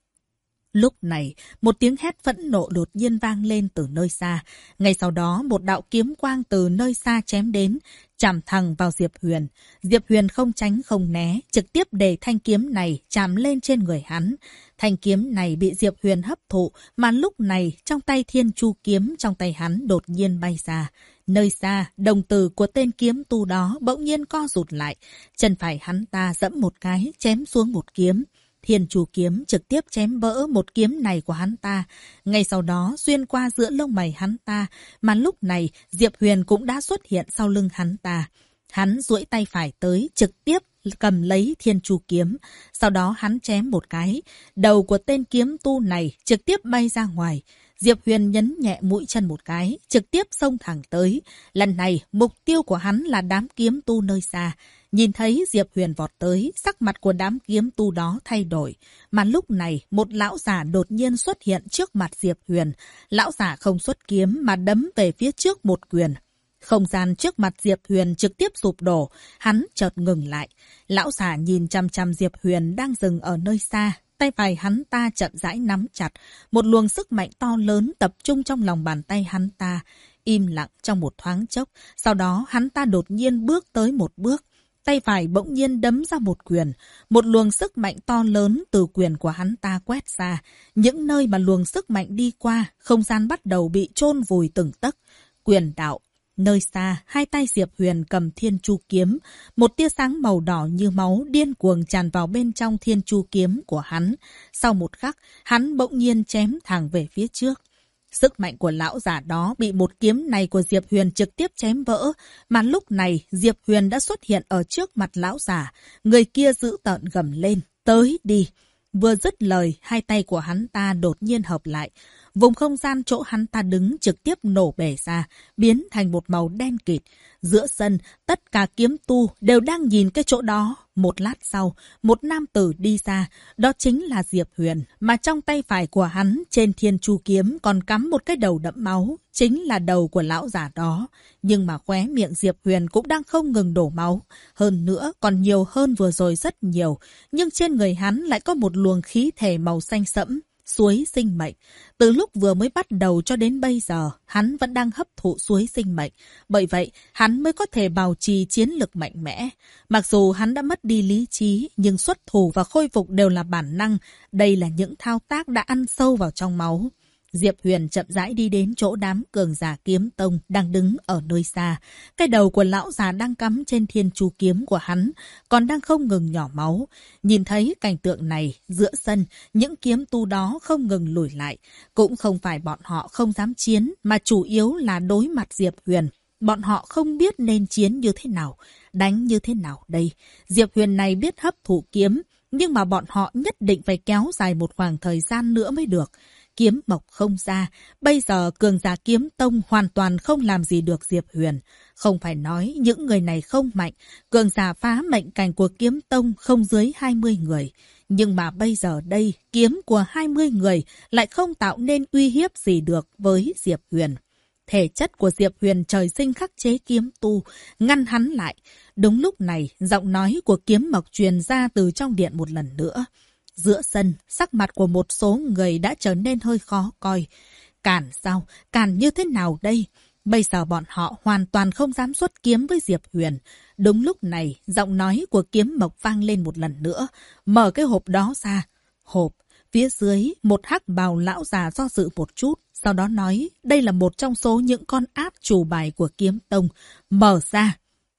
Lúc này, một tiếng hét phẫn nộ đột nhiên vang lên từ nơi xa. Ngay sau đó, một đạo kiếm quang từ nơi xa chém đến, chạm thẳng vào Diệp Huyền. Diệp Huyền không tránh không né, trực tiếp để thanh kiếm này chạm lên trên người hắn. Thanh kiếm này bị Diệp Huyền hấp thụ, mà lúc này trong tay Thiên Chu kiếm trong tay hắn đột nhiên bay ra. Nơi xa, đồng tử của tên kiếm tu đó bỗng nhiên co rụt lại. Chân phải hắn ta giẫm một cái, chém xuống một kiếm. Thiên Chu kiếm trực tiếp chém vỡ một kiếm này của hắn ta. Ngay sau đó xuyên qua giữa lông mày hắn ta, mà lúc này Diệp Huyền cũng đã xuất hiện sau lưng hắn ta. Hắn duỗi tay phải tới, trực tiếp cầm lấy Thiên Chu kiếm. Sau đó hắn chém một cái, đầu của tên kiếm tu này trực tiếp bay ra ngoài. Diệp Huyền nhấn nhẹ mũi chân một cái, trực tiếp xông thẳng tới. Lần này, mục tiêu của hắn là đám kiếm tu nơi xa. Nhìn thấy Diệp Huyền vọt tới, sắc mặt của đám kiếm tu đó thay đổi. Mà lúc này, một lão giả đột nhiên xuất hiện trước mặt Diệp Huyền. Lão giả không xuất kiếm mà đấm về phía trước một quyền. Không gian trước mặt Diệp Huyền trực tiếp sụp đổ, hắn chợt ngừng lại. Lão giả nhìn chằm chằm Diệp Huyền đang dừng ở nơi xa. Tay phải hắn ta chậm rãi nắm chặt, một luồng sức mạnh to lớn tập trung trong lòng bàn tay hắn ta. Im lặng trong một thoáng chốc, sau đó hắn ta đột nhiên bước tới một bước. Tay phải bỗng nhiên đấm ra một quyền, một luồng sức mạnh to lớn từ quyền của hắn ta quét ra. Những nơi mà luồng sức mạnh đi qua, không gian bắt đầu bị chôn vùi từng tấc. Quyền đạo. Nơi xa, hai tay Diệp Huyền cầm Thiên Chu kiếm, một tia sáng màu đỏ như máu điên cuồng tràn vào bên trong Thiên Chu kiếm của hắn. Sau một khắc, hắn bỗng nhiên chém thẳng về phía trước. Sức mạnh của lão giả đó bị một kiếm này của Diệp Huyền trực tiếp chém vỡ, mà lúc này Diệp Huyền đã xuất hiện ở trước mặt lão giả. Người kia dữ tợn gầm lên, tới đi. Vừa dứt lời, hai tay của hắn ta đột nhiên hợp lại. Vùng không gian chỗ hắn ta đứng trực tiếp nổ bể ra, biến thành một màu đen kịt. Giữa sân, tất cả kiếm tu đều đang nhìn cái chỗ đó. Một lát sau, một nam tử đi ra, đó chính là Diệp Huyền, mà trong tay phải của hắn trên Thiên Chu kiếm còn cắm một cái đầu đẫm máu, chính là đầu của lão giả đó. Nhưng mà khóe miệng Diệp Huyền cũng đang không ngừng đổ máu, hơn nữa còn nhiều hơn vừa rồi rất nhiều, nhưng trên người hắn lại có một luồng khí thể màu xanh sẫm. Suối sinh mệnh. Từ lúc vừa mới bắt đầu cho đến bây giờ, hắn vẫn đang hấp thụ suối sinh mệnh. Bởi vậy, hắn mới có thể bảo trì chiến lực mạnh mẽ. Mặc dù hắn đã mất đi lý trí, nhưng xuất thủ và khôi phục đều là bản năng. Đây là những thao tác đã ăn sâu vào trong máu. Diệp Huyền chậm rãi đi đến chỗ đám cường giả kiếm tông đang đứng ở nơi xa. Cái đầu của lão già đang cắm trên Thiên Chu kiếm của hắn, còn đang không ngừng nhỏ máu. Nhìn thấy cảnh tượng này, giữa sân, những kiếm tu đó không ngừng lùi lại. Cũng không phải bọn họ không dám chiến, mà chủ yếu là đối mặt Diệp Huyền. Bọn họ không biết nên chiến như thế nào, đánh như thế nào đây. Diệp Huyền này biết hấp thụ kiếm, nhưng mà bọn họ nhất định phải kéo dài một khoảng thời gian nữa mới được. Kiếm mộc không ra, bây giờ cường giả kiếm tông hoàn toàn không làm gì được Diệp Huyền. Không phải nói những người này không mạnh, cường giả phá mệnh cảnh của kiếm tông không dưới 20 người. Nhưng mà bây giờ đây, kiếm của 20 người lại không tạo nên uy hiếp gì được với Diệp Huyền. Thể chất của Diệp Huyền trời sinh khắc chế kiếm tu, ngăn hắn lại. Đúng lúc này, giọng nói của kiếm mộc truyền ra từ trong điện một lần nữa. Giữa sân, sắc mặt của một số người đã trở nên hơi khó coi. Cản sao? Cản như thế nào đây? Bây giờ bọn họ hoàn toàn không dám xuất kiếm với Diệp Huyền. Đúng lúc này, giọng nói của kiếm mộc vang lên một lần nữa. Mở cái hộp đó ra. Hộp. Phía dưới, một hắc bào lão già do dự một chút. Sau đó nói, đây là một trong số những con át chủ bài của kiếm tông. Mở ra.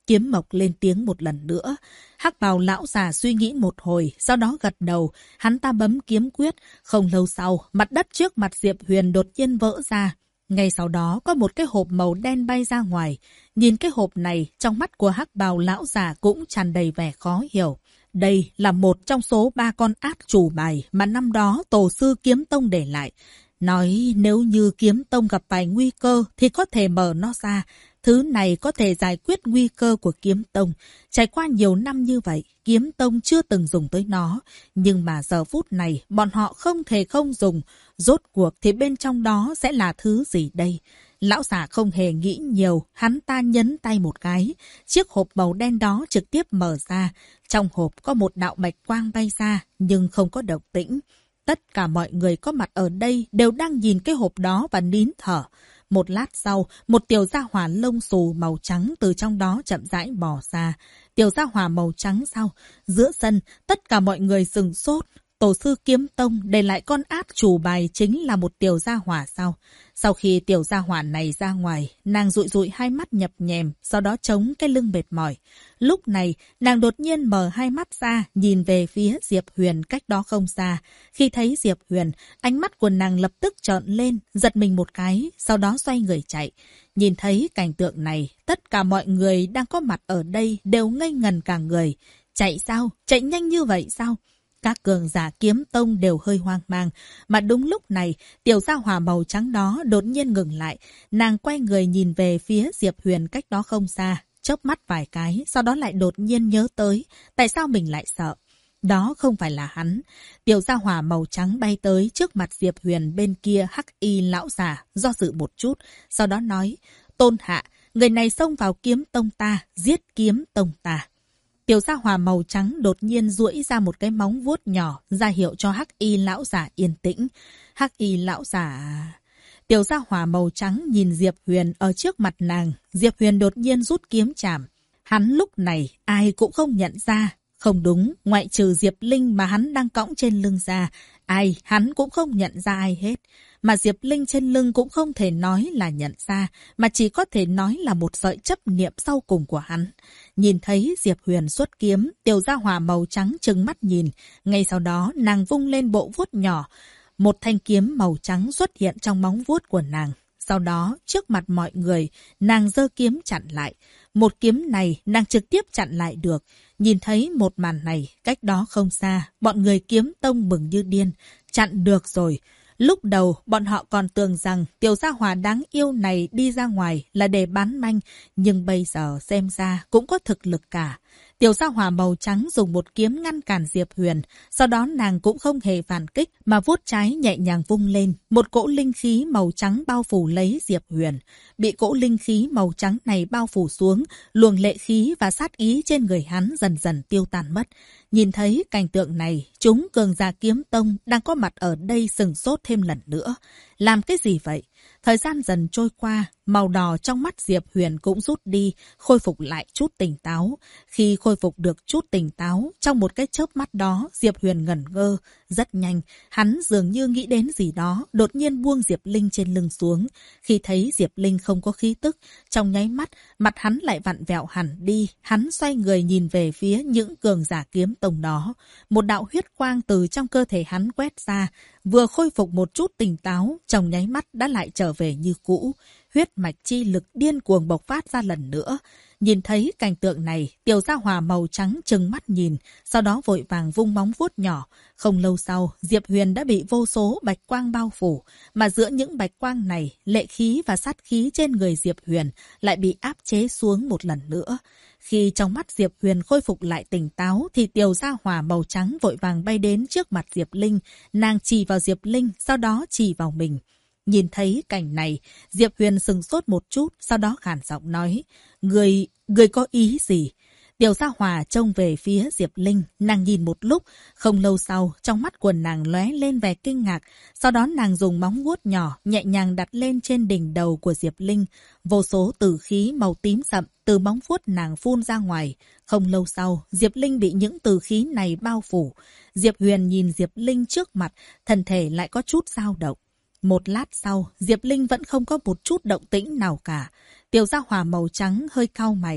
Kiếm Mộc lên tiếng một lần nữa. Hắc bào lão già suy nghĩ một hồi, sau đó gật đầu. Hắn ta bấm kiếm quyết. Không lâu sau, mặt đất trước mặt Diệp Huyền đột nhiên vỡ ra. Ngay sau đó có một cái hộp màu đen bay ra ngoài. Nhìn cái hộp này, trong mắt của hắc bào lão già cũng tràn đầy vẻ khó hiểu. Đây là một trong số 3 con át chủ bài mà năm đó tổ sư Kiếm Tông để lại. Nói nếu như Kiếm Tông gặp phải nguy cơ thì có thể mở nó ra. Thứ này có thể giải quyết nguy cơ của Kiếm Tông. Trải qua nhiều năm như vậy, Kiếm Tông chưa từng dùng tới nó. Nhưng mà giờ phút này, bọn họ không thể không dùng. Rốt cuộc thì bên trong đó sẽ là thứ gì đây? Lão già không hề nghĩ nhiều, hắn ta nhấn tay một cái. Chiếc hộp màu đen đó trực tiếp mở ra. Trong hộp có một đạo bạch quang bay ra, nhưng không có động tĩnh. Tất cả mọi người có mặt ở đây đều đang nhìn cái hộp đó và nín thở. Một lát sau, một tiểu gia hỏa lông xù màu trắng từ trong đó chậm rãi bò ra. Tiểu gia hỏa màu trắng sao? Giữa sân, tất cả mọi người sừng sốt. Tổ sư Kiếm Tông để lại con át chủ bài chính là một tiểu gia hỏa sao? Sau khi tiểu gia hỏa này ra ngoài, nàng dụi dụi hai mắt nhập nhèm, sau đó chống cái lưng mệt mỏi. Lúc này, nàng đột nhiên mở hai mắt ra, nhìn về phía Diệp Huyền cách đó không xa. Khi thấy Diệp Huyền, ánh mắt của nàng lập tức trợn lên, giật mình một cái, sau đó xoay người chạy. Nhìn thấy cảnh tượng này, tất cả mọi người đang có mặt ở đây đều ngây ngần cả người. Chạy sao? Chạy nhanh như vậy sao? Các cường giả Kiếm Tông đều hơi hoang mang. Mà đúng lúc này, tiểu gia hỏa màu trắng đó đột nhiên ngừng lại. Nàng quay người nhìn về phía Diệp Huyền cách đó không xa. Chớp mắt vài cái, sau đó lại đột nhiên nhớ tới. Tại sao mình lại sợ? Đó không phải là hắn. Tiểu gia hỏa màu trắng bay tới trước mặt Diệp Huyền bên kia hắc y lão già, do dự một chút. Sau đó nói, Tôn hạ, người này xông vào Kiếm Tông ta, giết Kiếm Tông ta. Tiểu gia hỏa màu trắng đột nhiên duỗi ra một cái móng vuốt nhỏ, ra hiệu cho hắc y lão giả yên tĩnh. Hắc y lão giả... Tiểu gia hỏa màu trắng nhìn Diệp Huyền ở trước mặt nàng. Diệp Huyền đột nhiên rút kiếm chảm. Hắn lúc này ai cũng không nhận ra. Không đúng, ngoại trừ Diệp Linh mà hắn đang cõng trên lưng ra. Ai, hắn cũng không nhận ra ai hết. Mà Diệp Linh trên lưng cũng không thể nói là nhận ra, mà chỉ có thể nói là một sợi chấp niệm sau cùng của hắn. Nhìn thấy Diệp Huyền xuất kiếm, tiểu gia hỏa màu trắng trừng mắt nhìn. Ngay sau đó, nàng vung lên bộ vuốt nhỏ. Một thanh kiếm màu trắng xuất hiện trong móng vuốt của nàng. Sau đó, trước mặt mọi người, nàng giơ kiếm chặn lại. Một kiếm này, nàng trực tiếp chặn lại được. Nhìn thấy một màn này, cách đó không xa, bọn người Kiếm Tông mừng như điên. Chặn được rồi. Lúc đầu, bọn họ còn tưởng rằng tiểu gia hỏa đáng yêu này đi ra ngoài là để bán manh, nhưng bây giờ xem ra cũng có thực lực cả. Tiểu gia hỏa màu trắng dùng một kiếm ngăn cản Diệp Huyền, sau đó nàng cũng không hề phản kích mà vuốt trái nhẹ nhàng vung lên. Một cỗ linh khí màu trắng bao phủ lấy Diệp Huyền. Bị cỗ linh khí màu trắng này bao phủ xuống, luồng lệ khí và sát ý trên người hắn dần dần tiêu tan mất. Nhìn thấy cảnh tượng này, chúng cường giả Kiếm Tông đang có mặt ở đây sừng sốt thêm lần nữa. Làm cái gì vậy? Thời gian dần trôi qua, màu đỏ trong mắt Diệp Huyền cũng rút đi, khôi phục lại chút tỉnh táo. Khi khôi phục được chút tỉnh táo, trong một cái chớp mắt đó, Diệp Huyền ngẩn ngơ. Rất nhanh, hắn dường như nghĩ đến gì đó, đột nhiên buông Diệp Linh trên lưng xuống. Khi thấy Diệp Linh không có khí tức, trong nháy mắt, mặt hắn lại vặn vẹo hẳn đi. Hắn xoay người nhìn về phía những cường giả Kiếm Tông đó. Một đạo huyết quang từ trong cơ thể hắn quét ra, vừa khôi phục một chút tỉnh táo, trong nháy mắt đã lại trở về như cũ. Huyết mạch chi lực điên cuồng bộc phát ra lần nữa. Nhìn thấy cảnh tượng này, tiểu gia hỏa màu trắng trừng mắt nhìn, sau đó vội vàng vung móng vuốt nhỏ. Không lâu sau, Diệp Huyền đã bị vô số bạch quang bao phủ, mà giữa những bạch quang này, lệ khí và sát khí trên người Diệp Huyền lại bị áp chế xuống một lần nữa. Khi trong mắt Diệp Huyền khôi phục lại tỉnh táo, thì tiểu gia hỏa màu trắng vội vàng bay đến trước mặt Diệp Linh. Nàng chỉ vào Diệp Linh, sau đó chỉ vào mình. Nhìn thấy cảnh này, Diệp Huyền sừng sốt một chút, sau đó khàn giọng nói, Người có ý gì? Tiểu gia hỏa trông về phía Diệp Linh, nàng nhìn một lúc, không lâu sau, trong mắt của nàng lóe lên vẻ kinh ngạc, sau đó nàng dùng móng vuốt nhỏ nhẹ nhàng đặt lên trên đỉnh đầu của Diệp Linh, vô số tử khí màu tím sậm từ móng vuốt nàng phun ra ngoài. Không lâu sau, Diệp Linh bị những tử khí này bao phủ. Diệp Huyền nhìn Diệp Linh trước mặt, thân thể lại có chút dao động. Một lát sau, Diệp Linh vẫn không có một chút động tĩnh nào cả. Tiểu gia hỏa màu trắng hơi cau mày.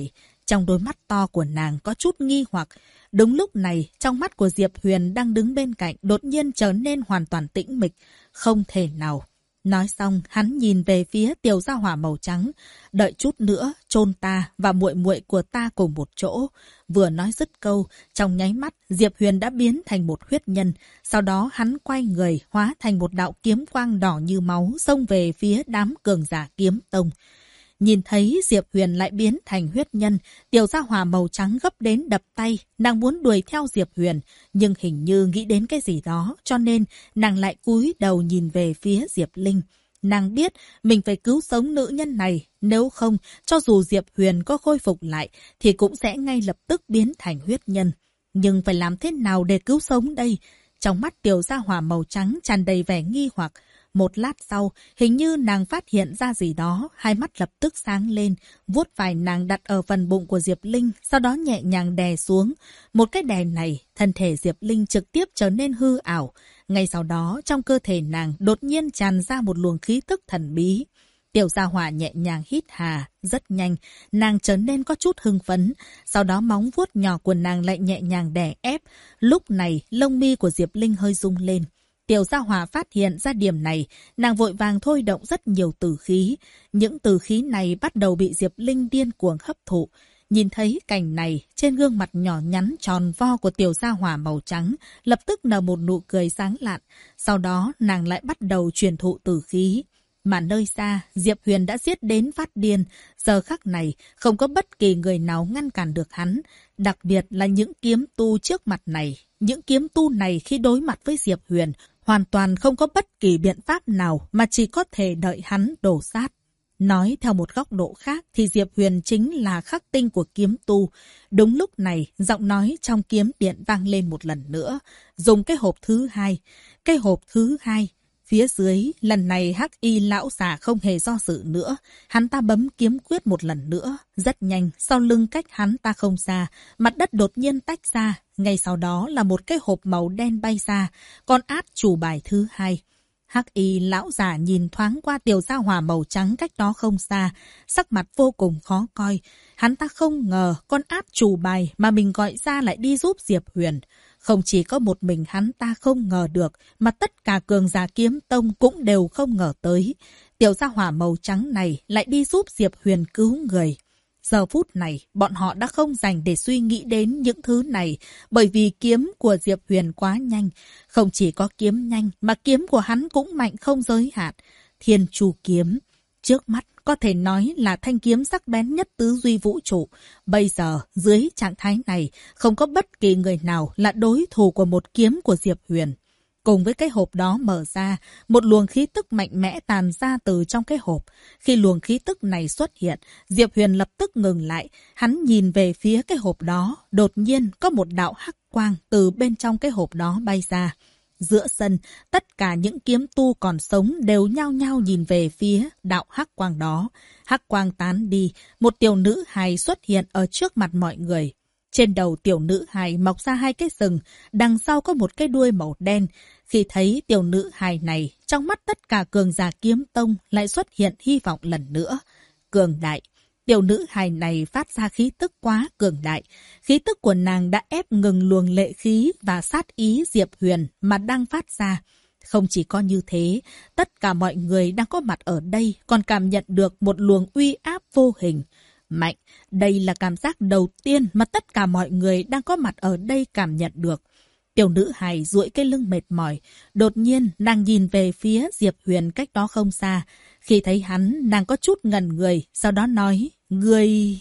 Trong đôi mắt to của nàng có chút nghi hoặc. Đúng lúc này, trong mắt của Diệp Huyền đang đứng bên cạnh đột nhiên trở nên hoàn toàn tĩnh mịch. Không thể nào. Nói xong, hắn nhìn về phía tiểu gia hỏa màu trắng. Đợi chút nữa, chôn ta và muội muội của ta cùng một chỗ. Vừa nói dứt câu, trong nháy mắt, Diệp Huyền đã biến thành một huyết nhân. Sau đó hắn quay người, hóa thành một đạo kiếm quang đỏ như máu, xông về phía đám cường giả kiếm tông. Nhìn thấy Diệp Huyền lại biến thành huyết nhân, tiểu gia hỏa màu trắng gấp đến đập tay, nàng muốn đuổi theo Diệp Huyền, nhưng hình như nghĩ đến cái gì đó, cho nên nàng lại cúi đầu nhìn về phía Diệp Linh. Nàng biết mình phải cứu sống nữ nhân này, nếu không, cho dù Diệp Huyền có khôi phục lại, thì cũng sẽ ngay lập tức biến thành huyết nhân. Nhưng phải làm thế nào để cứu sống đây? Trong mắt tiểu gia hỏa màu trắng tràn đầy vẻ nghi hoặc. Một lát sau, hình như nàng phát hiện ra gì đó, hai mắt lập tức sáng lên, vuốt vai nàng đặt ở phần bụng của Diệp Linh, sau đó nhẹ nhàng đè xuống. Một cái đè này, thân thể Diệp Linh trực tiếp trở nên hư ảo. Ngay sau đó, trong cơ thể nàng đột nhiên tràn ra một luồng khí tức thần bí. Tiểu gia hỏa nhẹ nhàng hít hà, rất nhanh, nàng trở nên có chút hưng phấn, sau đó móng vuốt nhỏ của nàng lại nhẹ nhàng đè ép. Lúc này, lông mi của Diệp Linh hơi rung lên. Tiểu gia hỏa phát hiện ra điểm này, nàng vội vàng thôi động rất nhiều tử khí. Những tử khí này bắt đầu bị Diệp Linh điên cuồng hấp thụ. Nhìn thấy cảnh này, trên gương mặt nhỏ nhắn tròn vo của tiểu gia hỏa màu trắng, lập tức nở một nụ cười sáng lạn. Sau đó, nàng lại bắt đầu truyền thụ tử khí. Mà nơi xa, Diệp Huyền đã giết đến phát điên. Giờ khắc này, không có bất kỳ người nào ngăn cản được hắn. Đặc biệt là những kiếm tu trước mặt này. Những kiếm tu này khi đối mặt với Diệp Huyền, hoàn toàn không có bất kỳ biện pháp nào mà chỉ có thể đợi hắn đổ sát. Nói theo một góc độ khác thì Diệp Huyền chính là khắc tinh của kiếm tu. Đúng lúc này, giọng nói trong kiếm điện vang lên một lần nữa. Dùng cái hộp thứ hai. Cái hộp thứ hai. Phía dưới, lần này Hắc Y lão già không hề do dự nữa. Hắn ta bấm kiếm quyết một lần nữa. Rất nhanh, sau lưng cách hắn ta không xa, mặt đất đột nhiên tách ra. Ngay sau đó là một cái hộp màu đen bay ra, con át chủ bài thứ hai. Hắc Y lão già nhìn thoáng qua tiểu gia hỏa màu trắng cách đó không xa, sắc mặt vô cùng khó coi. Hắn ta không ngờ con át chủ bài mà mình gọi ra lại đi giúp Diệp Huyền. Không chỉ có một mình hắn ta không ngờ được, mà tất cả cường giả kiếm tông cũng đều không ngờ tới. Tiểu gia hỏa màu trắng này lại đi giúp Diệp Huyền cứu người. Giờ phút này, bọn họ đã không dành để suy nghĩ đến những thứ này, bởi vì kiếm của Diệp Huyền quá nhanh. Không chỉ có kiếm nhanh, mà kiếm của hắn cũng mạnh không giới hạn. Thiên Chu kiếm. Trước mắt, có thể nói là thanh kiếm sắc bén nhất tứ duy vũ trụ. Bây giờ, dưới trạng thái này, không có bất kỳ người nào là đối thủ của một kiếm của Diệp Huyền. Cùng với cái hộp đó mở ra, một luồng khí tức mạnh mẽ tàn ra từ trong cái hộp. Khi luồng khí tức này xuất hiện, Diệp Huyền lập tức ngừng lại. Hắn nhìn về phía cái hộp đó, đột nhiên có một đạo hắc quang từ bên trong cái hộp đó bay ra. Giữa sân, tất cả những kiếm tu còn sống đều nhao nhao nhìn về phía đạo hắc quang đó. Hắc quang tán đi, một tiểu nữ hài xuất hiện ở trước mặt mọi người. Trên đầu tiểu nữ hài mọc ra hai cái sừng, đằng sau có một cái đuôi màu đen. Khi thấy tiểu nữ hài này, trong mắt tất cả cường giả kiếm tông lại xuất hiện hy vọng lần nữa. Cường đại. Tiểu nữ hài này phát ra khí tức quá cường đại. Khí tức của nàng đã ép ngừng luồng lệ khí và sát ý Diệp Huyền mà đang phát ra. Không chỉ có như thế, tất cả mọi người đang có mặt ở đây còn cảm nhận được một luồng uy áp vô hình. Mạnh, đây là cảm giác đầu tiên mà tất cả mọi người đang có mặt ở đây cảm nhận được. Tiểu nữ hài duỗi cái lưng mệt mỏi, đột nhiên nàng nhìn về phía Diệp Huyền cách đó không xa. Khi thấy hắn, nàng có chút ngẩn người, sau đó nói, người...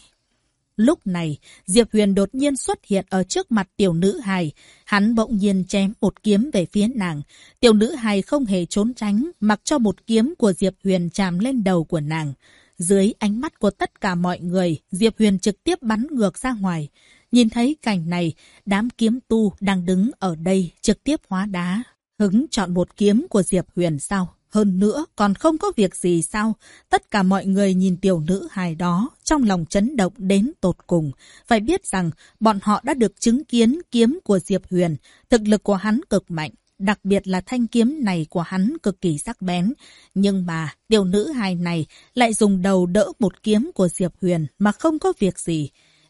Lúc này, Diệp Huyền đột nhiên xuất hiện ở trước mặt tiểu nữ hài. Hắn bỗng nhiên chém một kiếm về phía nàng. Tiểu nữ hài không hề trốn tránh, mặc cho một kiếm của Diệp Huyền chạm lên đầu của nàng. Dưới ánh mắt của tất cả mọi người, Diệp Huyền trực tiếp bắn ngược ra ngoài. Nhìn thấy cảnh này, đám kiếm tu đang đứng ở đây trực tiếp hóa đá. Hứng chọn một kiếm của Diệp Huyền sao? Hơn nữa, còn không có việc gì sao? Tất cả mọi người nhìn tiểu nữ hài đó, trong lòng chấn động đến tột cùng. Phải biết rằng, bọn họ đã được chứng kiến kiếm của Diệp Huyền. Thực lực của hắn cực mạnh. Đặc biệt là thanh kiếm này của hắn cực kỳ sắc bén. Nhưng mà, tiểu nữ hài này lại dùng đầu đỡ một kiếm của Diệp Huyền mà không có việc gì.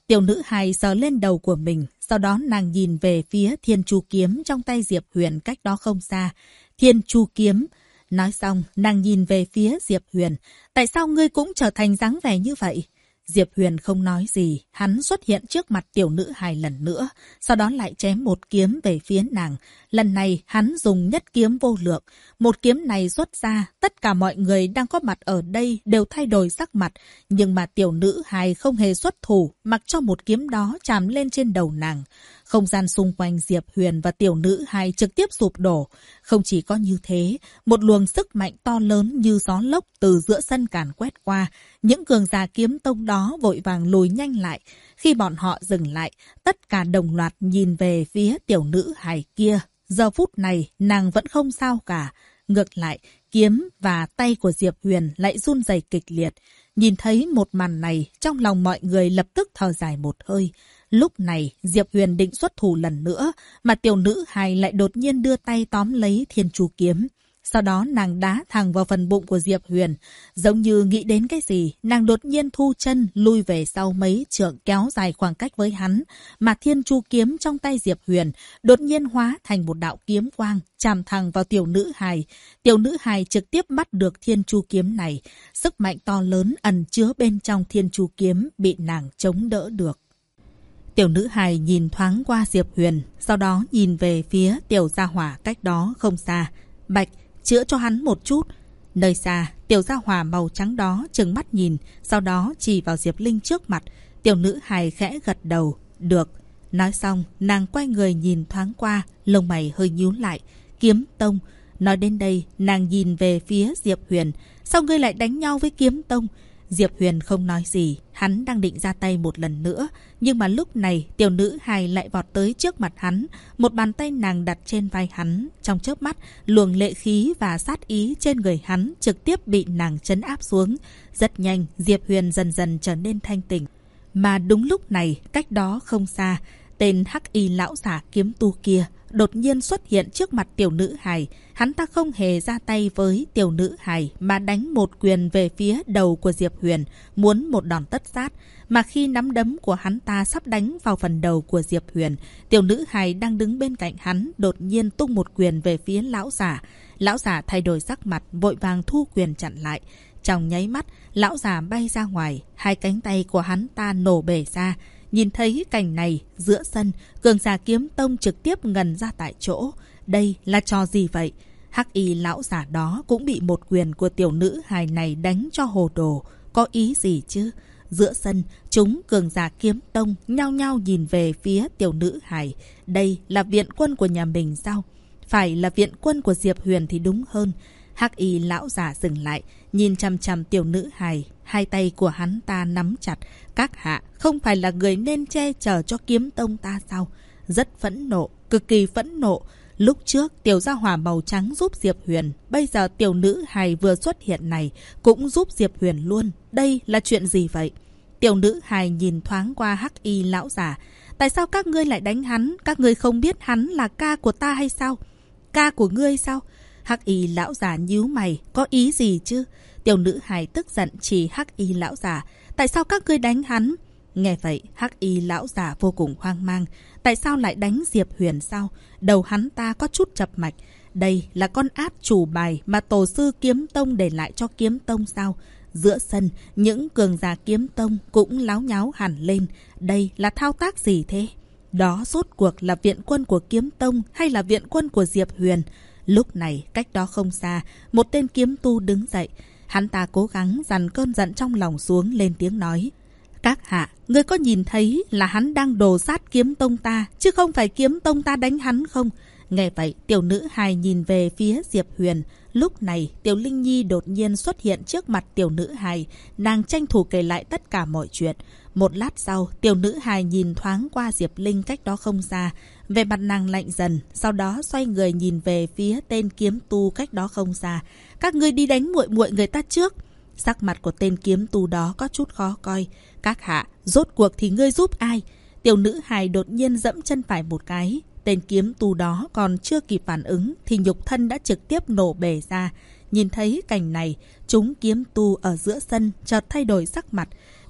Tiểu nữ hài sờ lên đầu của mình, sau đó nàng nhìn về phía Thiên Chu kiếm trong tay Diệp Huyền cách đó không xa. Thiên Chu kiếm. Nói xong, nàng nhìn về phía Diệp Huyền. Tại sao ngươi cũng trở thành dáng vẻ như vậy? Diệp Huyền không nói gì, hắn xuất hiện trước mặt tiểu nữ hài lần nữa, sau đó lại chém một kiếm về phía nàng. Lần này hắn dùng nhất kiếm vô lượng. Một kiếm này xuất ra, tất cả mọi người đang có mặt ở đây đều thay đổi sắc mặt, nhưng mà tiểu nữ hài không hề xuất thủ, mặc cho một kiếm đó chạm lên trên đầu nàng. Không gian xung quanh Diệp Huyền và tiểu nữ hài trực tiếp sụp đổ. Không chỉ có như thế, một luồng sức mạnh to lớn như gió lốc từ giữa sân càn quét qua. Những cường giả kiếm tông đó vội vàng lùi nhanh lại. Khi bọn họ dừng lại, tất cả đồng loạt nhìn về phía tiểu nữ hài kia. Giờ phút này, nàng vẫn không sao cả. Ngược lại, kiếm và tay của Diệp Huyền lại run rẩy kịch liệt. Nhìn thấy một màn này, trong lòng mọi người lập tức thở dài một hơi. Lúc này, Diệp Huyền định xuất thủ lần nữa, mà tiểu nữ hài lại đột nhiên đưa tay tóm lấy Thiên Chu kiếm. Sau đó nàng đá thẳng vào phần bụng của Diệp Huyền. Giống như nghĩ đến cái gì, nàng đột nhiên thu chân, lui về sau mấy trượng kéo dài khoảng cách với hắn. Mà Thiên Chu kiếm trong tay Diệp Huyền đột nhiên hóa thành một đạo kiếm quang, chạm thẳng vào tiểu nữ hài. Tiểu nữ hài trực tiếp bắt được Thiên Chu kiếm này. Sức mạnh to lớn ẩn chứa bên trong Thiên Chu kiếm bị nàng chống đỡ được. Tiểu nữ hài nhìn thoáng qua Diệp Huyền, sau đó nhìn về phía tiểu gia hỏa cách đó không xa. Bạch, chữa cho hắn một chút. Nơi xa, tiểu gia hỏa màu trắng đó trừng mắt nhìn, sau đó chỉ vào Diệp Linh trước mặt. Tiểu nữ hài khẽ gật đầu. Được. Nói xong, nàng quay người nhìn thoáng qua, lông mày hơi nhíu lại. Kiếm tông. Nói đến đây, nàng nhìn về phía Diệp Huyền. Sao ngươi lại đánh nhau với kiếm tông? Diệp Huyền không nói gì, hắn đang định ra tay một lần nữa. Nhưng mà lúc này, tiểu nữ hài lại vọt tới trước mặt hắn. Một bàn tay nàng đặt trên vai hắn. Trong chớp mắt, luồng lệ khí và sát ý trên người hắn trực tiếp bị nàng trấn áp xuống. Rất nhanh, Diệp Huyền dần dần trở nên thanh tỉnh. Mà đúng lúc này, cách đó không xa, tên hắc y lão giả kiếm tu kia đột nhiên xuất hiện trước mặt tiểu nữ hài. Hắn ta không hề ra tay với tiểu nữ hài mà đánh một quyền về phía đầu của Diệp Huyền, muốn một đòn tất sát. Mà khi nắm đấm của hắn ta sắp đánh vào phần đầu của Diệp Huyền, tiểu nữ hài đang đứng bên cạnh hắn đột nhiên tung một quyền về phía lão giả. Lão giả thay đổi sắc mặt, vội vàng thu quyền chặn lại. Trong nháy mắt, lão già bay ra ngoài, hai cánh tay của hắn ta nổ bể ra. Nhìn thấy cảnh này, giữa sân, cường giả kiếm tông trực tiếp ngần ra tại chỗ. Đây là trò gì vậy? Hắc y lão giả đó cũng bị một quyền của tiểu nữ hài này đánh cho hồ đồ. Có ý gì chứ? Giữa sân, chúng cường giả kiếm tông nhao nhao nhìn về phía tiểu nữ hài. Đây là viện quân của nhà mình sao? Phải là viện quân của Diệp Huyền thì đúng hơn. Hắc y lão giả dừng lại, nhìn chằm chằm tiểu nữ hài, hai tay của hắn ta nắm chặt. Các hạ không phải là người nên che chở cho kiếm tông ta sao? Rất phẫn nộ, cực kỳ phẫn nộ. Lúc trước tiểu gia hỏa màu trắng giúp Diệp Huyền, bây giờ tiểu nữ hài vừa xuất hiện này cũng giúp Diệp Huyền luôn. Đây là chuyện gì vậy? Tiểu nữ hài nhìn thoáng qua hắc y lão giả. Tại sao các ngươi lại đánh hắn? Các ngươi không biết hắn là ca của ta hay sao? Ca của ngươi sao? Hắc y lão giả nhíu mày, có ý gì chứ? Tiểu nữ hài tức giận chỉ hắc y lão giả. Tại sao các ngươi đánh hắn? Nghe vậy, hắc y lão giả vô cùng hoang mang. Tại sao lại đánh Diệp Huyền sao? Đầu hắn ta có chút chập mạch. Đây là con át chủ bài mà tổ sư kiếm tông để lại cho kiếm tông sao? Giữa sân, những cường giả kiếm tông cũng láo nháo hẳn lên. Đây là thao tác gì thế? Đó rốt cuộc là viện quân của kiếm tông hay là viện quân của Diệp Huyền? Lúc này, cách đó không xa, một tên kiếm tu đứng dậy. Hắn ta cố gắng dằn cơn giận trong lòng xuống, lên tiếng nói. Các hạ, ngươi có nhìn thấy là hắn đang đồ sát kiếm tông ta, chứ không phải kiếm tông ta đánh hắn không? Nghe vậy, tiểu nữ hài nhìn về phía Diệp Huyền. Lúc này, tiểu Linh Nhi đột nhiên xuất hiện trước mặt tiểu nữ hài. Nàng tranh thủ kể lại tất cả mọi chuyện. Một lát sau, tiểu nữ hài nhìn thoáng qua Diệp Linh cách đó không xa. Về mặt nàng lạnh dần, sau đó xoay người nhìn về phía tên kiếm tu cách đó không xa. Các ngươi đi đánh muội muội người ta trước. Sắc mặt của tên kiếm tu đó có chút khó coi. Các hạ, rốt cuộc thì ngươi giúp ai? Tiểu nữ hài đột nhiên dẫm chân phải một cái. Tên kiếm tu đó còn chưa kịp phản ứng thì nhục thân đã trực tiếp nổ bể ra. Nhìn thấy cảnh này, chúng kiếm tu ở giữa sân chợt thay đổi sắc mặt.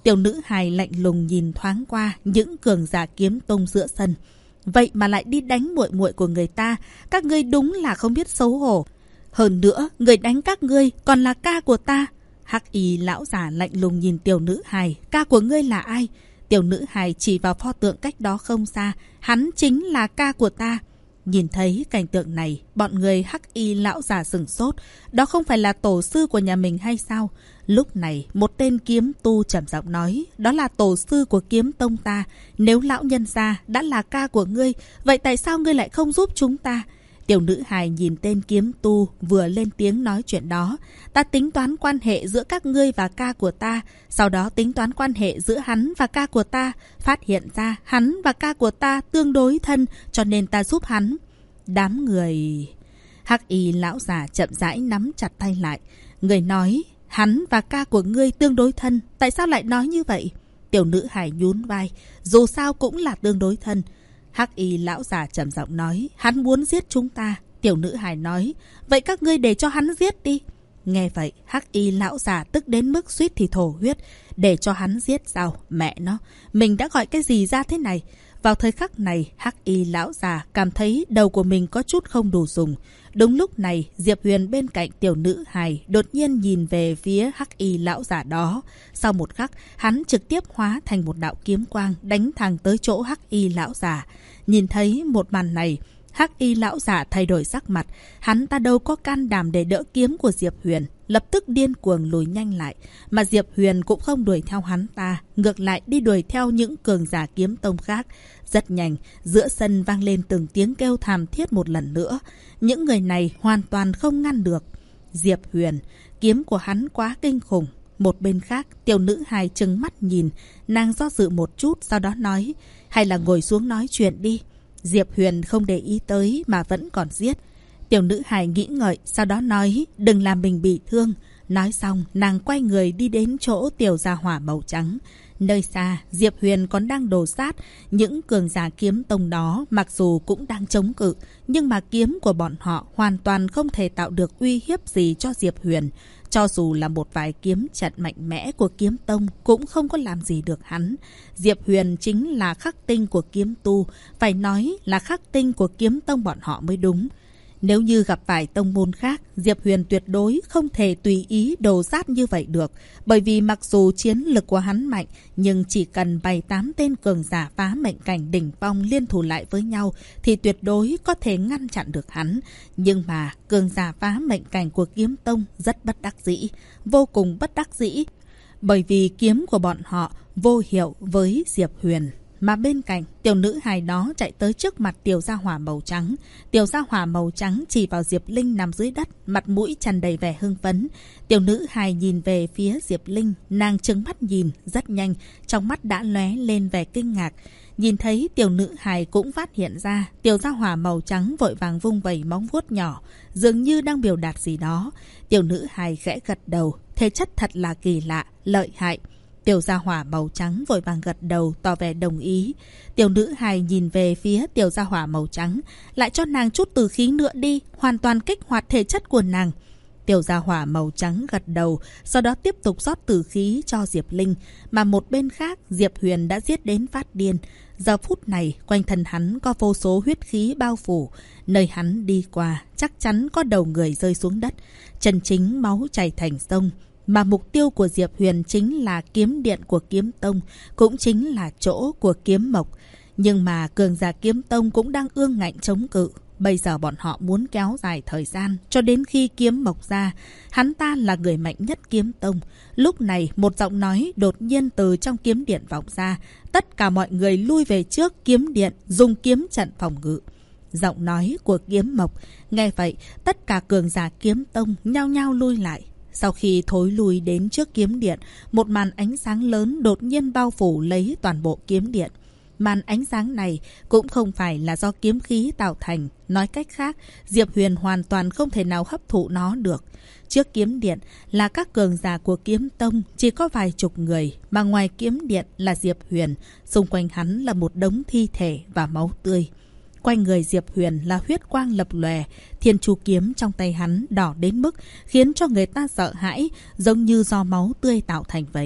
Tiểu nữ hài lạnh lùng nhìn thoáng qua những cường giả kiếm tông giữa sân. Vậy mà lại đi đánh muội muội của người ta, các ngươi đúng là không biết xấu hổ. Hơn nữa, người đánh các ngươi còn là ca của ta. Hắc y lão giả lạnh lùng nhìn tiểu nữ hài, ca của ngươi là ai? Tiểu nữ hài chỉ vào pho tượng cách đó không xa, hắn chính là ca của ta. Nhìn thấy cảnh tượng này, bọn người hắc y lão già sửng sốt. Đó không phải là tổ sư của nhà mình hay sao? Lúc này, một tên kiếm tu trầm giọng nói, đó là tổ sư của kiếm tông ta. Nếu lão nhân gia đã là ca của ngươi, vậy tại sao ngươi lại không giúp chúng ta? Tiểu nữ hài nhìn tên kiếm tu vừa lên tiếng nói chuyện đó. Ta tính toán quan hệ giữa các ngươi và ca của ta. Sau đó tính toán quan hệ giữa hắn và ca của ta. Phát hiện ra hắn và ca của ta tương đối thân, cho nên ta giúp hắn. Đám người... Hắc y lão già chậm rãi nắm chặt tay lại. Người nói, hắn và ca của ngươi tương đối thân. Tại sao lại nói như vậy? Tiểu nữ hài nhún vai. Dù sao cũng là tương đối thân. Hắc y lão già trầm giọng nói, hắn muốn giết chúng ta. Tiểu nữ hài nói, vậy các ngươi để cho hắn giết đi. Nghe vậy, hắc y lão già tức đến mức suýt thì thổ huyết. Để cho hắn giết sao? Mẹ nó, mình đã gọi cái gì ra thế này? Vào thời khắc này, hắc y lão già cảm thấy đầu của mình có chút không đủ dùng. Đúng lúc này, Diệp Huyền bên cạnh tiểu nữ hài đột nhiên nhìn về phía hắc y lão già đó. Sau một khắc, hắn trực tiếp hóa thành một đạo kiếm quang đánh thẳng tới chỗ hắc y lão già. Nhìn thấy một màn này, hắc y lão già thay đổi sắc mặt. Hắn ta đâu có can đảm để đỡ kiếm của Diệp Huyền, lập tức điên cuồng lùi nhanh lại. Mà Diệp Huyền cũng không đuổi theo hắn ta, ngược lại đi đuổi theo những cường giả kiếm tông khác. Rất nhanh, giữa sân vang lên từng tiếng kêu thảm thiết một lần nữa. Những người này hoàn toàn không ngăn được Diệp Huyền, kiếm của hắn quá kinh khủng. Một bên khác, tiểu nữ hài trừng mắt nhìn, nàng do dự một chút, sau đó nói, hay là ngồi xuống nói chuyện đi. Diệp Huyền không để ý tới mà vẫn còn giết. Tiểu nữ hài nghĩ ngợi, sau đó nói, đừng làm mình bị thương. Nói xong, nàng quay người đi đến chỗ tiểu gia hỏa màu trắng. Nơi xa, Diệp Huyền còn đang đồ sát. Những cường giả kiếm tông đó mặc dù cũng đang chống cự, nhưng mà kiếm của bọn họ hoàn toàn không thể tạo được uy hiếp gì cho Diệp Huyền. Cho dù là một vài kiếm trận mạnh mẽ của kiếm tông cũng không có làm gì được hắn. Diệp Huyền chính là khắc tinh của kiếm tu, phải nói là khắc tinh của kiếm tông bọn họ mới đúng. Nếu như gặp phải tông môn khác, Diệp Huyền tuyệt đối không thể tùy ý đồ sát như vậy được. Bởi vì mặc dù chiến lực của hắn mạnh, nhưng chỉ cần 7-8 tên cường giả phá mệnh cảnh đỉnh phong liên thủ lại với nhau thì tuyệt đối có thể ngăn chặn được hắn. Nhưng mà cường giả phá mệnh cảnh của kiếm tông rất bất đắc dĩ, vô cùng bất đắc dĩ. Bởi vì kiếm của bọn họ vô hiệu với Diệp Huyền. Mà bên cạnh, tiểu nữ hài đó chạy tới trước mặt tiểu gia hỏa màu trắng. Tiểu gia hỏa màu trắng chỉ vào Diệp Linh nằm dưới đất, mặt mũi tràn đầy vẻ hưng phấn. Tiểu nữ hài nhìn về phía Diệp Linh, nàng trừng mắt nhìn, rất nhanh, trong mắt đã lóe lên vẻ kinh ngạc. Nhìn thấy tiểu nữ hài cũng phát hiện ra, tiểu gia hỏa màu trắng vội vàng vung vẩy móng vuốt nhỏ, dường như đang biểu đạt gì đó. Tiểu nữ hài khẽ gật đầu, thể chất thật là kỳ lạ, lợi hại. Tiểu gia hỏa màu trắng vội vàng gật đầu tỏ vẻ đồng ý. Tiểu nữ hài nhìn về phía tiểu gia hỏa màu trắng, lại cho nàng chút tử khí nữa đi, hoàn toàn kích hoạt thể chất của nàng. Tiểu gia hỏa màu trắng gật đầu, sau đó tiếp tục rót tử khí cho Diệp Linh. Mà một bên khác, Diệp Huyền đã giết đến phát điên. Giờ phút này, quanh thân hắn có vô số huyết khí bao phủ. Nơi hắn đi qua, chắc chắn có đầu người rơi xuống đất. Chân chính máu chảy thành sông. Mà mục tiêu của Diệp Huyền chính là kiếm điện của kiếm tông, cũng chính là chỗ của kiếm mộc. Nhưng mà cường giả kiếm tông cũng đang ương ngạnh chống cự. Bây giờ bọn họ muốn kéo dài thời gian cho đến khi kiếm mộc ra. Hắn ta là người mạnh nhất kiếm tông. Lúc này một giọng nói đột nhiên từ trong kiếm điện vọng ra. Tất cả mọi người lui về trước kiếm điện, dùng kiếm trận phòng ngự. Giọng nói của kiếm mộc. Nghe vậy, tất cả cường giả kiếm tông nhao nhao lui lại. Sau khi thối lui đến trước kiếm điện, một màn ánh sáng lớn đột nhiên bao phủ lấy toàn bộ kiếm điện. Màn ánh sáng này cũng không phải là do kiếm khí tạo thành. Nói cách khác, Diệp Huyền hoàn toàn không thể nào hấp thụ nó được. Trước kiếm điện là các cường giả của kiếm tông, chỉ có vài chục người. Mà ngoài kiếm điện là Diệp Huyền. Xung quanh hắn là một đống thi thể và máu tươi. Quanh người Diệp Huyền là huyết quang lập lòe, thiên chu kiếm trong tay hắn đỏ đến mức khiến cho người ta sợ hãi, giống như do máu tươi tạo thành vậy.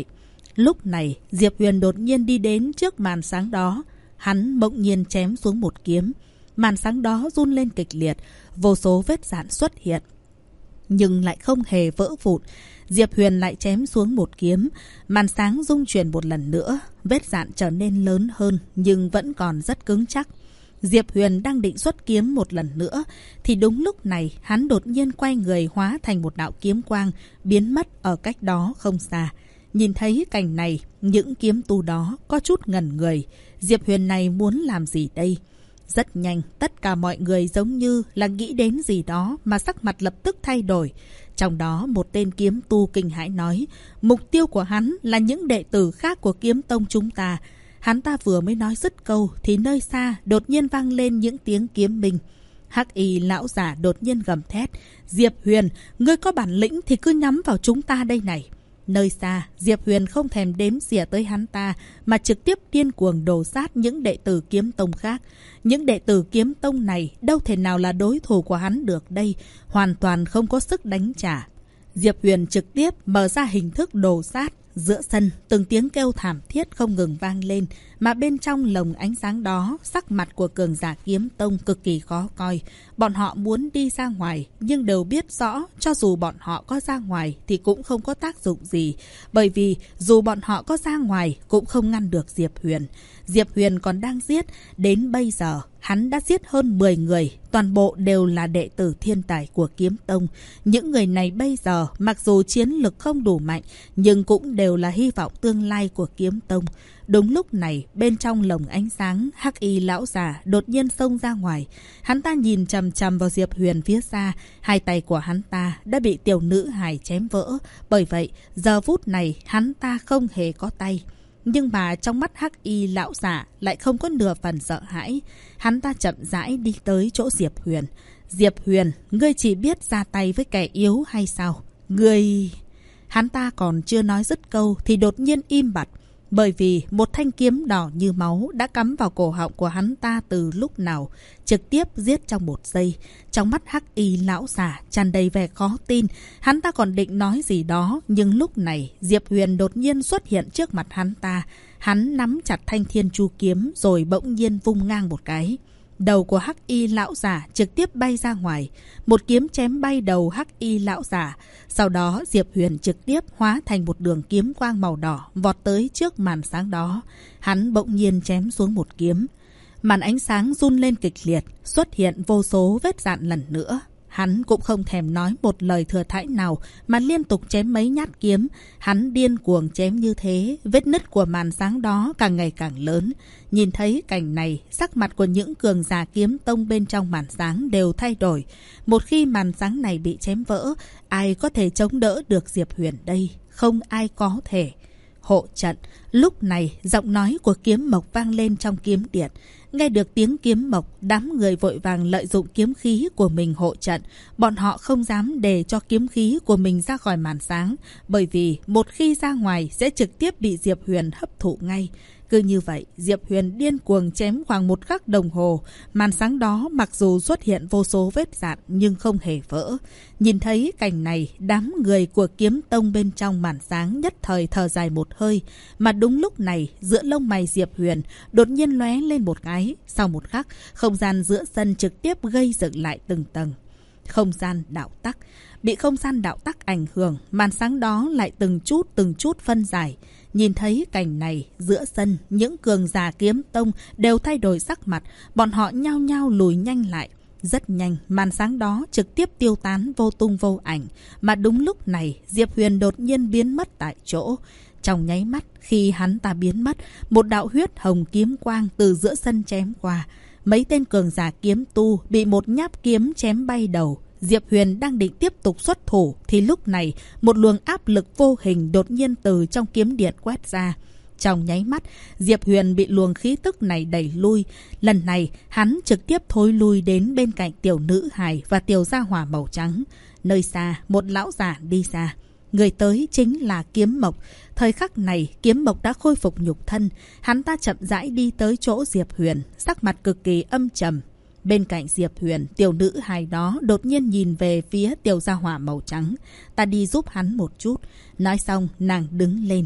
Lúc này, Diệp Huyền đột nhiên đi đến trước màn sáng đó. Hắn bỗng nhiên chém xuống một kiếm. Màn sáng đó run lên kịch liệt, vô số vết rạn xuất hiện, nhưng lại không hề vỡ vụn. Diệp Huyền lại chém xuống một kiếm. Màn sáng rung chuyển một lần nữa, vết rạn trở nên lớn hơn nhưng vẫn còn rất cứng chắc. Diệp Huyền đang định xuất kiếm một lần nữa thì đúng lúc này hắn đột nhiên quay người hóa thành một đạo kiếm quang biến mất ở cách đó không xa. Nhìn thấy cảnh này, những kiếm tu đó có chút ngẩn người. Diệp Huyền này muốn làm gì đây? Rất nhanh, tất cả mọi người giống như là nghĩ đến gì đó mà sắc mặt lập tức thay đổi. Trong đó một tên kiếm tu kinh hãi nói, mục tiêu của hắn là những đệ tử khác của kiếm tông chúng ta. Hắn ta vừa mới nói dứt câu thì nơi xa đột nhiên vang lên những tiếng kiếm minh. Hắc y lão giả đột nhiên gầm thét, Diệp Huyền, ngươi có bản lĩnh thì cứ nhắm vào chúng ta đây này. Nơi xa, Diệp Huyền không thèm đếm xỉa tới hắn ta mà trực tiếp điên cuồng đổ sát những đệ tử kiếm tông khác. Những đệ tử kiếm tông này đâu thể nào là đối thủ của hắn được đây, hoàn toàn không có sức đánh trả. Diệp Huyền trực tiếp mở ra hình thức đổ sát. Giữa sân, từng tiếng kêu thảm thiết không ngừng vang lên, mà bên trong lồng ánh sáng đó, sắc mặt của cường giả kiếm tông cực kỳ khó coi. Bọn họ muốn đi ra ngoài, nhưng đều biết rõ, cho dù bọn họ có ra ngoài thì cũng không có tác dụng gì. Bởi vì, dù bọn họ có ra ngoài, cũng không ngăn được Diệp Huyền. Diệp Huyền còn đang giết, đến bây giờ, hắn đã giết hơn 10 người, toàn bộ đều là đệ tử thiên tài của kiếm tông. Những người này bây giờ, mặc dù chiến lực không đủ mạnh, nhưng cũng đều là hy vọng tương lai của kiếm tông. Đúng lúc này, bên trong lồng ánh sáng, hắc y lão già đột nhiên xông ra ngoài. Hắn ta nhìn chằm chằm vào Diệp Huyền phía xa, hai tay của hắn ta đã bị tiểu nữ hài chém vỡ. Bởi vậy, giờ phút này, hắn ta không hề có tay. Nhưng mà trong mắt hắc y lão giả lại không có nửa phần sợ hãi. Hắn ta chậm rãi đi tới chỗ Diệp Huyền. Diệp Huyền, ngươi chỉ biết ra tay với kẻ yếu hay sao? Ngươi... Hắn ta còn chưa nói dứt câu thì đột nhiên im bặt. Bởi vì một thanh kiếm đỏ như máu đã cắm vào cổ họng của hắn ta từ lúc nào, trực tiếp giết trong một giây. Trong mắt hắc y lão giả tràn đầy vẻ khó tin. Hắn ta còn định nói gì đó, nhưng lúc này Diệp Huyền đột nhiên xuất hiện trước mặt hắn ta. Hắn nắm chặt thanh thiên chu kiếm rồi bỗng nhiên vung ngang một cái. Đầu của hắc y lão giả trực tiếp bay ra ngoài. Một kiếm chém bay đầu hắc y lão giả. Sau đó Diệp Huyền trực tiếp hóa thành một đường kiếm quang màu đỏ vọt tới trước màn sáng đó. Hắn bỗng nhiên chém xuống một kiếm. Màn ánh sáng run lên kịch liệt, xuất hiện vô số vết rạn lần nữa. Hắn cũng không thèm nói một lời thừa thãi nào mà liên tục chém mấy nhát kiếm. Hắn điên cuồng chém như thế, vết nứt của màn sáng đó càng ngày càng lớn. Nhìn thấy cảnh này, sắc mặt của những cường giả kiếm tông bên trong màn sáng đều thay đổi. Một khi màn sáng này bị chém vỡ, ai có thể chống đỡ được Diệp Huyền đây? Không ai có thể. Hộ trận. Lúc này, giọng nói của kiếm mộc vang lên trong kiếm điện. Nghe được tiếng kiếm mộc, đám người vội vàng lợi dụng kiếm khí của mình hộ trận. Bọn họ không dám để cho kiếm khí của mình ra khỏi màn sáng, bởi vì một khi ra ngoài sẽ trực tiếp bị Diệp Huyền hấp thụ ngay. Cứ như vậy, Diệp Huyền điên cuồng chém khoảng một khắc đồng hồ. Màn sáng đó mặc dù xuất hiện vô số vết rạn nhưng không hề vỡ. Nhìn thấy cảnh này, đám người của kiếm tông bên trong màn sáng nhất thời thở dài một hơi. Mà đúng lúc này, giữa lông mày Diệp Huyền đột nhiên lóe lên một cái. Sau một khắc, không gian giữa sân trực tiếp gây dựng lại từng tầng. Không gian đạo tắc. Bị không gian đạo tắc ảnh hưởng, màn sáng đó lại từng chút phân giải. Nhìn thấy cảnh này, giữa sân, những cường giả kiếm tông đều thay đổi sắc mặt, bọn họ nhao nhao lùi nhanh lại. Rất nhanh, màn sáng đó trực tiếp tiêu tán vô tung vô ảnh. Mà đúng lúc này, Diệp Huyền đột nhiên biến mất tại chỗ. Trong nháy mắt, khi hắn ta biến mất, một đạo huyết hồng kiếm quang từ giữa sân chém qua. Mấy tên cường giả kiếm tu bị một nháp kiếm chém bay đầu. Diệp Huyền đang định tiếp tục xuất thủ thì lúc này một luồng áp lực vô hình đột nhiên từ trong kiếm điện quét ra. Trong nháy mắt, Diệp Huyền bị luồng khí tức này đẩy lui. Lần này, hắn trực tiếp thối lui đến bên cạnh tiểu nữ hài và tiểu gia hỏa màu trắng. Nơi xa, một lão giả đi ra. Người tới chính là Kiếm Mộc. Thời khắc này, Kiếm Mộc đã khôi phục nhục thân. Hắn ta chậm rãi đi tới chỗ Diệp Huyền, sắc mặt cực kỳ âm trầm. Bên cạnh Diệp Huyền, tiểu nữ hài đó đột nhiên nhìn về phía tiểu gia hỏa màu trắng. Ta đi giúp hắn một chút. Nói xong, nàng đứng lên.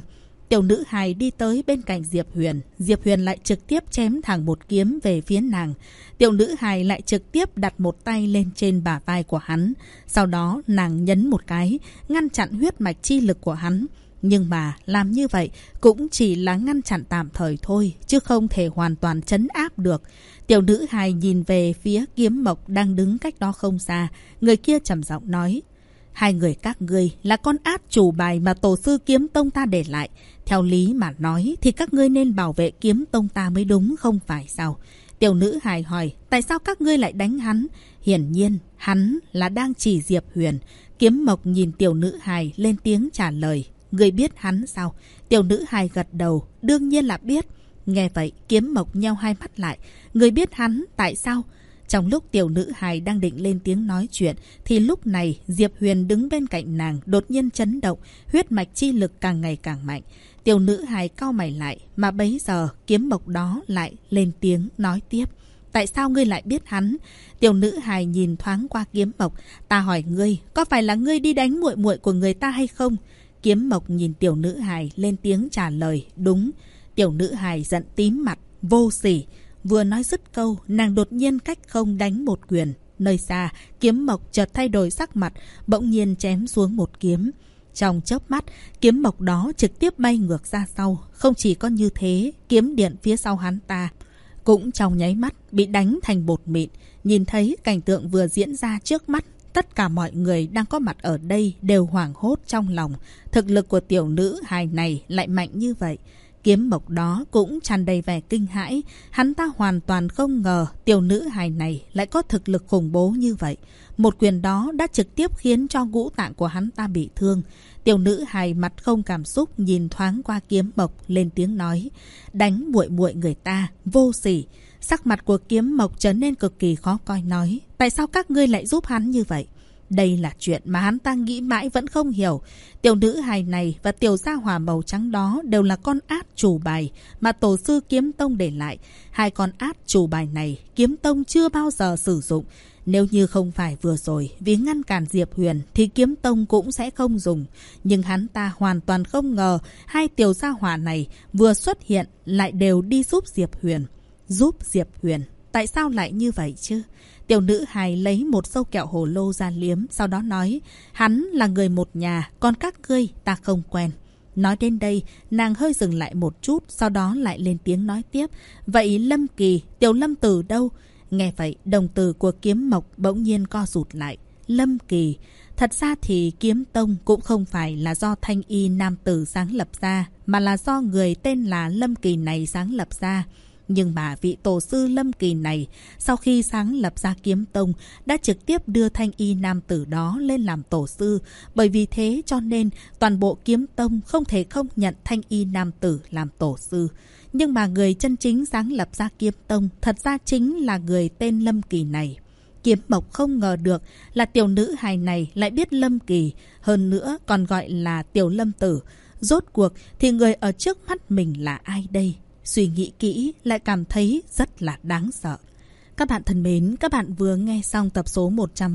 Tiểu nữ hài đi tới bên cạnh Diệp Huyền. Diệp Huyền lại trực tiếp chém thẳng một kiếm về phía nàng. Tiểu nữ hài lại trực tiếp đặt một tay lên trên bả vai của hắn. Sau đó nàng nhấn một cái, ngăn chặn huyết mạch chi lực của hắn. Nhưng mà làm như vậy cũng chỉ là ngăn chặn tạm thời thôi, chứ không thể hoàn toàn trấn áp được. Tiểu nữ hài nhìn về phía Kiếm Mộc đang đứng cách đó không xa. Người kia trầm giọng nói: hai người các ngươi là con át chủ bài mà tổ sư Kiếm Tông ta để lại. Theo lý mà nói thì các ngươi nên bảo vệ Kiếm Tông ta mới đúng, không phải sao? Tiểu nữ hài hỏi: tại sao các ngươi lại đánh hắn? Hiển nhiên hắn là đang chỉ Diệp Huyền. Kiếm Mộc nhìn tiểu nữ hài lên tiếng trả lời: ngươi biết hắn sao? Tiểu nữ hài gật đầu: đương nhiên là biết. Nghe vậy Kiếm Mộc nheo hai mắt lại: ngươi biết hắn tại sao? Trong lúc tiểu nữ hài đang định lên tiếng nói chuyện thì lúc này Diệp Huyền đứng bên cạnh nàng đột nhiên chấn động, huyết mạch chi lực càng ngày càng mạnh. Tiểu nữ hài cau mày lại, mà bấy giờ Kiếm Mộc đó lại lên tiếng nói tiếp: tại sao ngươi lại biết hắn? Tiểu nữ hài nhìn thoáng qua Kiếm Mộc: ta hỏi ngươi, có phải là ngươi đi đánh muội muội của người ta hay không? Kiếm Mộc nhìn tiểu nữ hài lên tiếng trả lời: đúng. Tiểu nữ hài giận tím mặt: vô sỉ! Vừa nói dứt câu, nàng đột nhiên cách không đánh một quyền. Nơi xa, Kiếm Mộc chợt thay đổi sắc mặt, bỗng nhiên chém xuống một kiếm. Trong chớp mắt, kiếm mộc đó trực tiếp bay ngược ra sau. Không chỉ có như thế, kiếm điện phía sau hắn ta cũng trong nháy mắt bị đánh thành bột mịn. Nhìn thấy cảnh tượng vừa diễn ra trước mắt, tất cả mọi người đang có mặt ở đây đều hoảng hốt trong lòng. Thực lực của tiểu nữ hài này lại mạnh như vậy. Kiếm mộc đó cũng tràn đầy vẻ kinh hãi. Hắn ta hoàn toàn không ngờ tiểu nữ hài này lại có thực lực khủng bố như vậy. Một quyền đó đã trực tiếp khiến cho ngũ tạng của hắn ta bị thương. Tiểu nữ hài mặt không cảm xúc nhìn thoáng qua kiếm mộc, lên tiếng nói: đánh muội muội người ta, vô sỉ. Sắc mặt của kiếm mộc trở nên cực kỳ khó coi, nói: tại sao các ngươi lại giúp hắn như vậy? Đây là chuyện mà hắn ta nghĩ mãi vẫn không hiểu. Tiểu nữ hài này và tiểu gia hỏa màu trắng đó đều là con át chủ bài mà tổ sư Kiếm Tông để lại. Hai con át chủ bài này Kiếm Tông chưa bao giờ sử dụng. Nếu như không phải vừa rồi vì ngăn cản Diệp Huyền thì Kiếm Tông cũng sẽ không dùng. Nhưng hắn ta hoàn toàn không ngờ hai tiểu gia hỏa này vừa xuất hiện lại đều đi giúp Diệp Huyền. Giúp Diệp Huyền? Tại sao lại như vậy chứ? Tiểu nữ hài lấy một sâu kẹo hồ lô ra liếm, sau đó nói: hắn là người một nhà, còn các ngươi ta không quen. Nói đến đây, nàng hơi dừng lại một chút, sau đó lại lên tiếng nói tiếp: vậy Lâm Kỳ, tiểu Lâm Tử đâu? Nghe vậy, đồng tử của Kiếm Mộc bỗng nhiên co rụt lại. Lâm Kỳ? Thật ra thì Kiếm Tông cũng không phải là do thanh y nam tử sáng lập ra, mà là do người tên là Lâm Kỳ này sáng lập ra. Nhưng mà vị tổ sư Lâm Kỳ này sau khi sáng lập ra Kiếm Tông đã trực tiếp đưa thanh y nam tử đó lên làm tổ sư. Bởi vì thế cho nên toàn bộ Kiếm Tông không thể không nhận thanh y nam tử làm tổ sư. Nhưng mà người chân chính sáng lập ra Kiếm Tông thật ra chính là người tên Lâm Kỳ này. Kiếm Mộc không ngờ được là tiểu nữ hài này lại biết Lâm Kỳ, hơn nữa còn gọi là tiểu Lâm Tử. Rốt cuộc thì người ở trước mắt mình là ai đây? Suy nghĩ kỹ lại cảm thấy rất là đáng sợ. Các bạn thân mến, các bạn vừa nghe xong tập số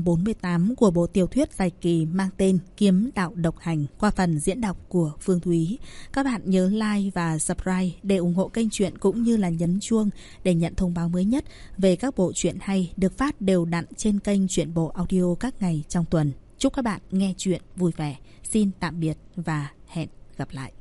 148 của bộ tiểu thuyết dài kỳ mang tên Kiếm Đạo Độc Hành qua phần diễn đọc của Phương Thúy. Các bạn nhớ like và subscribe để ủng hộ kênh truyện cũng như là nhấn chuông để nhận thông báo mới nhất về các bộ truyện hay được phát đều đặn trên kênh Truyện Bộ Audio các ngày trong tuần. Chúc các bạn nghe truyện vui vẻ. Xin tạm biệt và hẹn gặp lại.